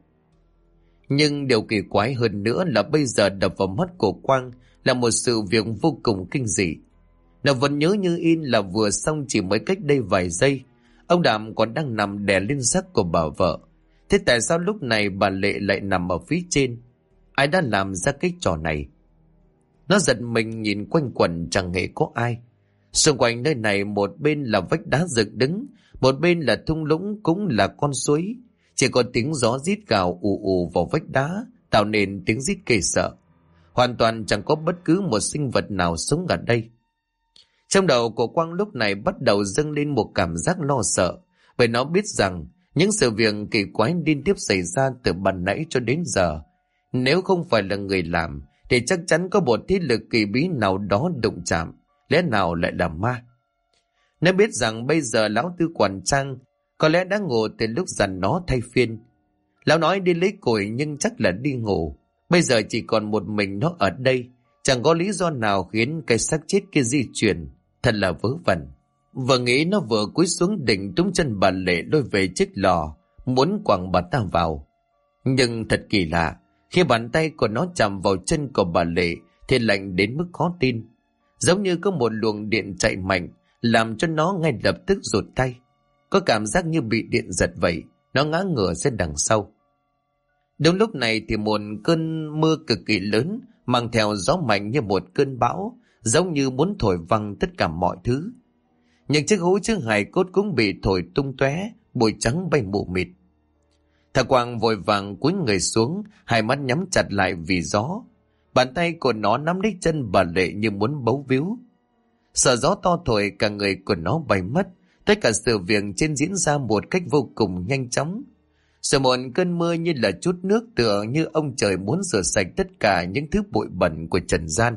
Nhưng điều kỳ quái hơn nữa là bây giờ đập vào mắt của Quang là một sự việc vô cùng kinh dị. Nó vẫn nhớ như in là vừa xong chỉ mới cách đây vài giây, ông Đàm còn đang nằm đè lên xác của bà vợ. Thế tại sao lúc này bà Lệ lại nằm ở phía trên? Ai đã làm ra cái trò này? Nó giật mình nhìn quanh quẩn chẳng hề có ai. Xung quanh nơi này một bên là vách đá dựng đứng, một bên là thung lũng cũng là con suối. Chỉ có tiếng gió rít gào ù ù vào vách đá, tạo nên tiếng rít ghê sợ. Hoàn toàn chẳng có bất cứ một sinh vật nào sống ở đây. Trong đầu của Quang lúc này bắt đầu dâng lên một cảm giác lo sợ, bởi nó biết rằng những sự việc kỳ quái liên tiếp xảy ra từ ban nãy cho đến giờ. Nếu không phải là người làm, thì chắc chắn có một thế lực kỳ bí nào đó đụng chạm, lẽ nào lại là ma. Nó biết rằng bây giờ lão Tư Quản Trang có lẽ đã ngủ từ lúc dằn nó thay phiên. Lão nói đi lấy củi nhưng chắc là đi ngủ. Bây giờ chỉ còn một mình nó ở đây, chẳng có lý do nào khiến cái xác chết kia di chuyển. Thật là vớ vẩn. Vừa nghĩ nó vừa cúi xuống định túm chân bà Lệ lôi về chiếc lò, muốn quẳng bà ta vào. Nhưng thật kỳ lạ, khi bàn tay của nó chạm vào chân của bà Lệ thì lạnh đến mức khó tin. Giống như có một luồng điện chạy mạnh, làm cho nó ngay lập tức rụt tay. Có cảm giác như bị điện giật vậy, nó ngã ngửa ra đằng sau. Đúng lúc này thì một cơn mưa cực kỳ lớn, mang theo gió mạnh như một cơn bão, giống như muốn thổi văng tất cả mọi thứ. Những chiếc hũ chứa hài cốt cũng bị thổi tung tóe, bụi trắng bay mù mịt. Thà Quang vội vàng cúi người xuống, hai mắt nhắm chặt lại vì gió. Bàn tay của nó nắm lấy chân bà Lệ như muốn bấu víu. Sợ gió to thổi cả người của nó bay mất, tất cả sự việc trên diễn ra một cách vô cùng nhanh chóng. Rồi một cơn mưa như là chút nước, tựa như ông trời muốn rửa sạch tất cả những thứ bụi bẩn của trần gian.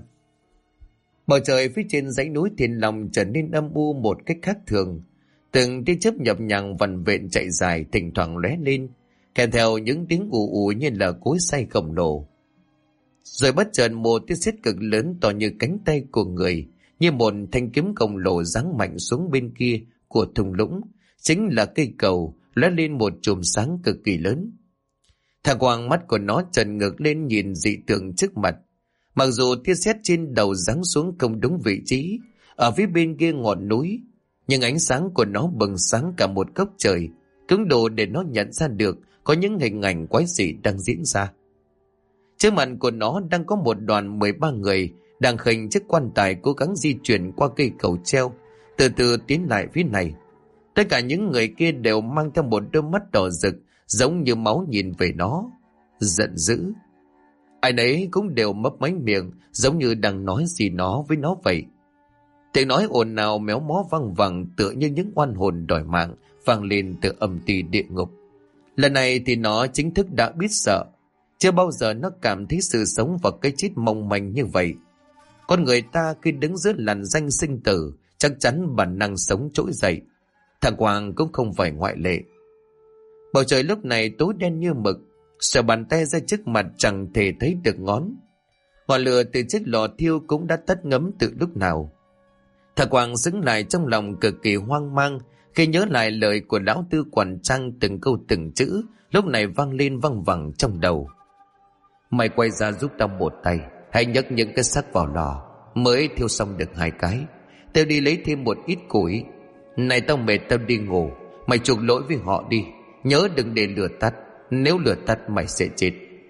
Bầu trời phía trên dãy núi Thiên Long trở nên âm u một cách khác thường. Từng tia chớp nhập nhằng vằn vện chạy dài, thỉnh thoảng lóe lên, kèm theo những tiếng ù ù như là cối xay khổng lồ. Rồi bất chợt một tia sét cực lớn to như cánh tay của người, như một thanh kiếm khổng lồ giáng mạnh xuống bên kia của thung lũng, chính là cây cầu, lóe lên một chùm sáng cực kỳ lớn. Thằng Quang mắt của nó trần ngược lên nhìn dị tượng trước mặt. Mặc dù tia sét trên đầu giáng xuống không đúng vị trí, ở phía bên kia ngọn núi, nhưng ánh sáng của nó bừng sáng cả một góc trời, cứng độ để nó nhận ra được có những hình ảnh quái dị đang diễn ra. Trước mặt của nó đang có một đoàn 13 người đang khênh chiếc quan tài cố gắng di chuyển qua cây cầu treo, từ từ tiến lại phía này. Tất cả những người kia đều mang theo một đôi mắt đỏ rực, giống như máu nhìn về nó, giận dữ. Ai nấy cũng đều mấp máy miệng, giống như đang nói gì nó với nó vậy. Tiếng nói ồn ào méo mó văng vẳng tựa như những oan hồn đòi mạng vang lên từ âm ti địa ngục. Lần này thì nó chính thức đã biết sợ. Chưa bao giờ nó cảm thấy sự sống và cái chết mong manh như vậy. Con người ta khi đứng giữa làn danh sinh tử, chắc chắn bản năng sống trỗi dậy. Thằng Quang cũng không phải ngoại lệ. Bầu trời lúc này tối đen như mực, sờ bàn tay ra trước mặt chẳng thể thấy được ngón. Ngọn lửa từ chiếc lò thiêu cũng đã tắt ngấm từ lúc nào. Thằng Quang xứng lại trong lòng cực kỳ hoang mang khi nhớ lại lời của lão Tư Quản Trang, từng câu từng chữ lúc này vang lên văng vẳng trong đầu. Mày quay ra giúp tao một tay, hãy nhấc những cái xác vào lò, mới thiêu xong được 2 cái. Tao đi lấy thêm một ít củi. Này tao mệt, tao đi ngủ. Mày chuộc lỗi với họ đi, nhớ đừng để lửa tắt. Nếu lửa tắt mày sẽ chết.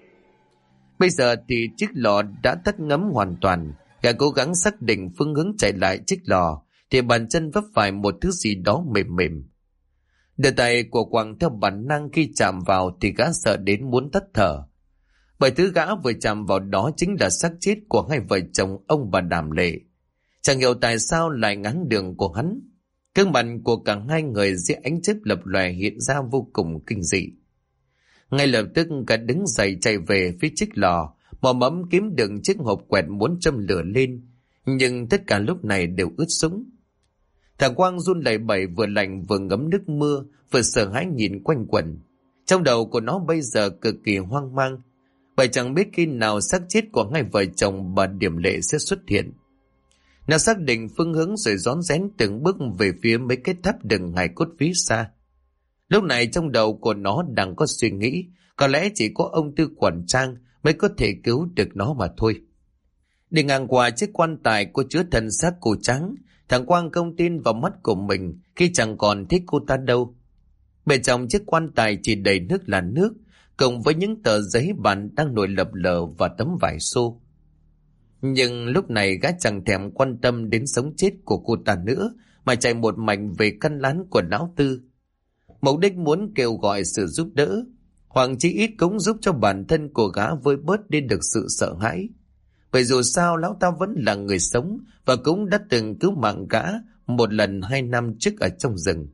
Bây giờ thì chiếc lò đã tắt ngấm hoàn toàn. Gã cố gắng xác định phương hướng chạy lại chiếc lò thì bàn chân vấp phải một thứ gì đó mềm mềm. Đưa tay của Quang theo bản năng, khi chạm vào thì gã sợ đến muốn tắt thở. Bởi thứ gã vừa chạm vào đó chính là xác chết của hai vợ chồng ông bà Đàm Lệ. Chẳng hiểu tại sao lại ngáng đường của hắn. Gương mặt của cả hai người dưới ánh chớp lập lòe hiện ra vô cùng kinh dị. Ngay lập tức cả đứng dậy chạy về phía chiếc lò, mò mẫm kiếm được chiếc hộp quẹt muốn châm lửa lên, nhưng tất cả lúc này đều ướt sũng. Thằng Quang run lẩy bẩy, vừa lạnh vừa ngấm nước mưa, vừa sợ hãi nhìn quanh quẩn. Trong đầu của nó bây giờ cực kỳ hoang mang, bởi chẳng biết khi nào xác chết của hai vợ chồng bà Điểm Lệ sẽ xuất hiện. Nó xác định phương hướng rồi rón rén từng bước về phía mấy cái tháp đựng hài cốt phía xa. Lúc này trong đầu của nó đang có suy nghĩ, có lẽ chỉ có ông Tư Quản Trang mới có thể cứu được nó mà thôi. Đi ngang qua chiếc quan tài có chứa thân xác cô Trắng, thằng Quang không tin vào mắt của mình khi chẳng còn thích cô ta đâu. Bên trong chiếc quan tài chỉ đầy nước là nước, cùng với những tờ giấy bản đang nổi lập lờ và tấm vải xô. Nhưng lúc này gã chẳng thèm quan tâm đến sống chết của cô ta nữa, mà chạy một mạch về căn lán của lão Tư. Mục đích muốn kêu gọi sự giúp đỡ, hoặc chí ít cũng giúp cho bản thân của gã vơi bớt đi được sự sợ hãi. Bởi dù sao lão ta vẫn là người sống và cũng đã từng cứu mạng gã một lần 2 năm trước ở trong rừng.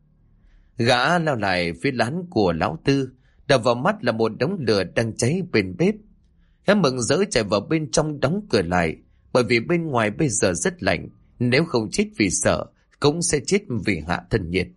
Gã lao lại phía lán của lão Tư, đập vào mắt là một đống lửa đang cháy bên bếp. Gã mừng rỡ chạy vào bên trong đóng cửa lại, bởi vì bên ngoài bây giờ rất lạnh, nếu không chết vì sợ cũng sẽ chết vì hạ thân nhiệt.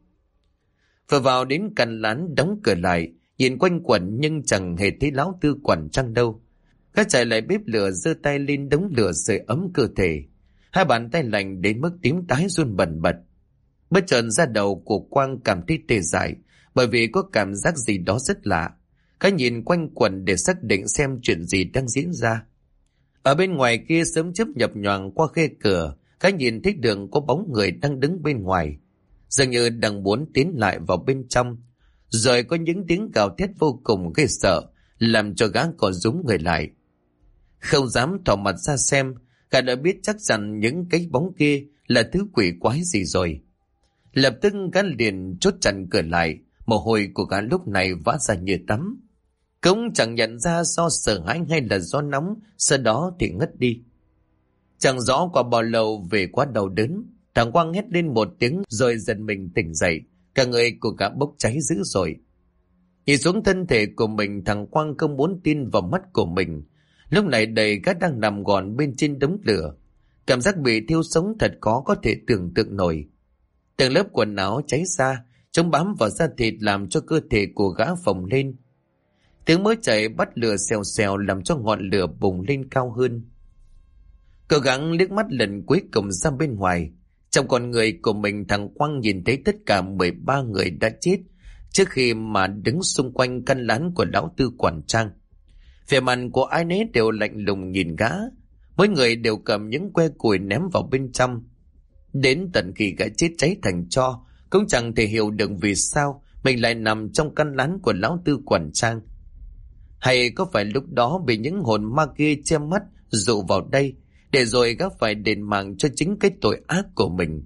Vừa vào đến căn lán đóng cửa lại, nhìn quanh quẩn nhưng chẳng hề thấy lão Tư Quản Trang đâu. Gã chạy lại bếp lửa, giơ tay lên đống lửa sưởi ấm cơ thể. Hai bàn tay lạnh đến mức tím tái run bần bật. Bất chợt da đầu của Quang cảm thấy tê dại, bởi vì có cảm giác gì đó rất lạ. Gã nhìn quanh quẩn để xác định xem chuyện gì đang diễn ra. Ở bên ngoài kia sớm chớp nhập nhoàng qua khe cửa, gã nhìn thấy đường có bóng người đang đứng bên ngoài, dường như đang muốn tiến lại vào bên trong. Rồi có những tiếng gào thét vô cùng ghê sợ, làm cho gã còn rúm người lại. Không dám thò mặt ra xem, gã đã biết chắc rằng những cái bóng kia là thứ quỷ quái gì rồi. Lập tức gã liền chốt chặt cửa lại, mồ hôi của gã lúc này vã ra như tắm. Cũng chẳng nhận ra do sợ hãi hay là do nóng, sau đó thì ngất đi. Chẳng rõ qua bao lâu về quá đau đớn, thằng Quang hét lên một tiếng rồi giật mình tỉnh dậy, cả người của gã bốc cháy dữ dội. Nhìn xuống thân thể của mình, thằng Quang không muốn tin vào mắt của mình. Lúc này đầy gã đang nằm gọn bên trên đống lửa. Cảm giác bị thiêu sống thật khó có thể tưởng tượng nổi. Từng lớp quần áo cháy ra, chúng bám vào da thịt làm cho cơ thể của gã phồng lên. Tiếng mới chảy bắt lửa xèo xèo làm cho ngọn lửa bùng lên cao hơn. Cố gắng liếc mắt lần cuối cùng ra bên ngoài. Trong con người của mình, thằng Quang nhìn thấy tất cả 13 người đã chết trước khi mà đứng xung quanh căn lán của lão Tư Quản Trang. Vẻ mặt của ai nấy đều lạnh lùng nhìn gã. Mỗi người đều cầm những que củi ném vào bên trong. Đến tận khi gã chết cháy thành tro, cũng chẳng thể hiểu được vì sao mình lại nằm trong căn lán của lão Tư Quản Trang. Hay có phải lúc đó bị những hồn ma kia che mắt dụ vào đây, để rồi gã phải đền mạng cho chính cái tội ác của mình.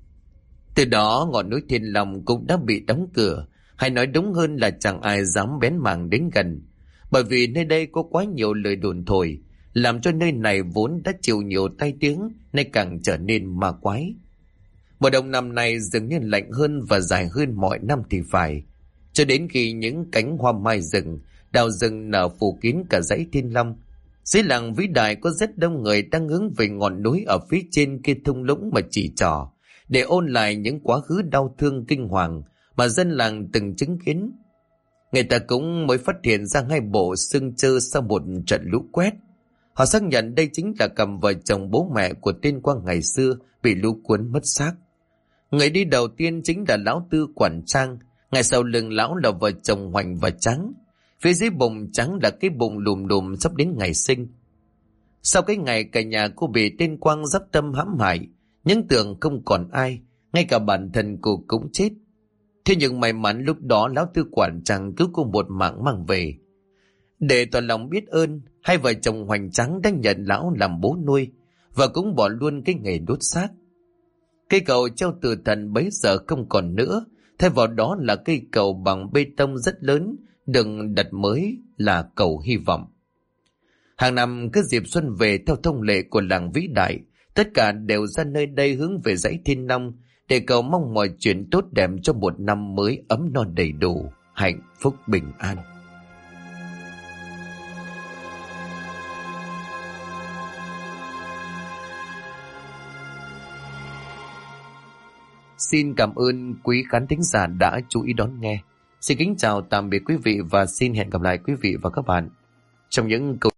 Từ đó ngọn núi Thiên Long cũng đã bị đóng cửa, hay nói đúng hơn là chẳng ai dám bén mảng đến gần, bởi vì nơi đây có quá nhiều lời đồn thổi, làm cho nơi này vốn đã chịu nhiều tai tiếng nay càng trở nên ma quái. Mùa đông năm nay dường như lạnh hơn và dài hơn mọi năm thì phải, cho đến khi những cánh hoa mai rừng, đào rừng nở phủ kín cả dãy Thiên Long. Dưới làng vĩ đại có rất đông người đang hướng về ngọn núi ở phía trên kia thung lũng mà chỉ trỏ, để ôn lại những quá khứ đau thương kinh hoàng mà dân làng từng chứng kiến. Người ta cũng mới phát hiện ra hai bộ xương trơ sau một trận lũ quét. Họ xác nhận đây chính là cặp vợ chồng bố mẹ của tên Quang ngày xưa bị lũ cuốn mất xác. Người đi đầu tiên chính là lão Tư Quản Trang, ngay sau lưng lão là vợ chồng Hoành và Trắng. Phía dưới bụng Trắng là cái bụng lùm lùm sắp đến ngày sinh. Sau cái ngày cả nhà cô bị tên Quang dắp tâm hãm hại, những tưởng không còn ai, ngay cả bản thân cô cũng chết. Thế nhưng may mắn lúc đó lão Tư Quản Trang cứu cô một mạng mang về. Để tỏ lòng biết ơn, hai vợ chồng Hoành Trắng đã nhận lão làm bố nuôi và cũng bỏ luôn cái nghề đốt xác. Cây cầu treo từ thần bấy giờ không còn nữa, Thay vào đó là cây cầu bằng bê tông rất lớn, được đặt mới là cầu hy vọng. Hàng năm cứ dịp xuân về, theo thông lệ của làng vĩ đại, tất cả đều ra nơi đây hướng về dãy Thiên Long để cầu mong mọi chuyện tốt đẹp cho một năm mới ấm no đầy đủ, hạnh phúc bình an. Xin cảm ơn quý khán thính giả đã chú ý đón nghe. Xin kính chào tạm biệt quý vị và xin hẹn gặp lại quý vị và các bạn trong những câu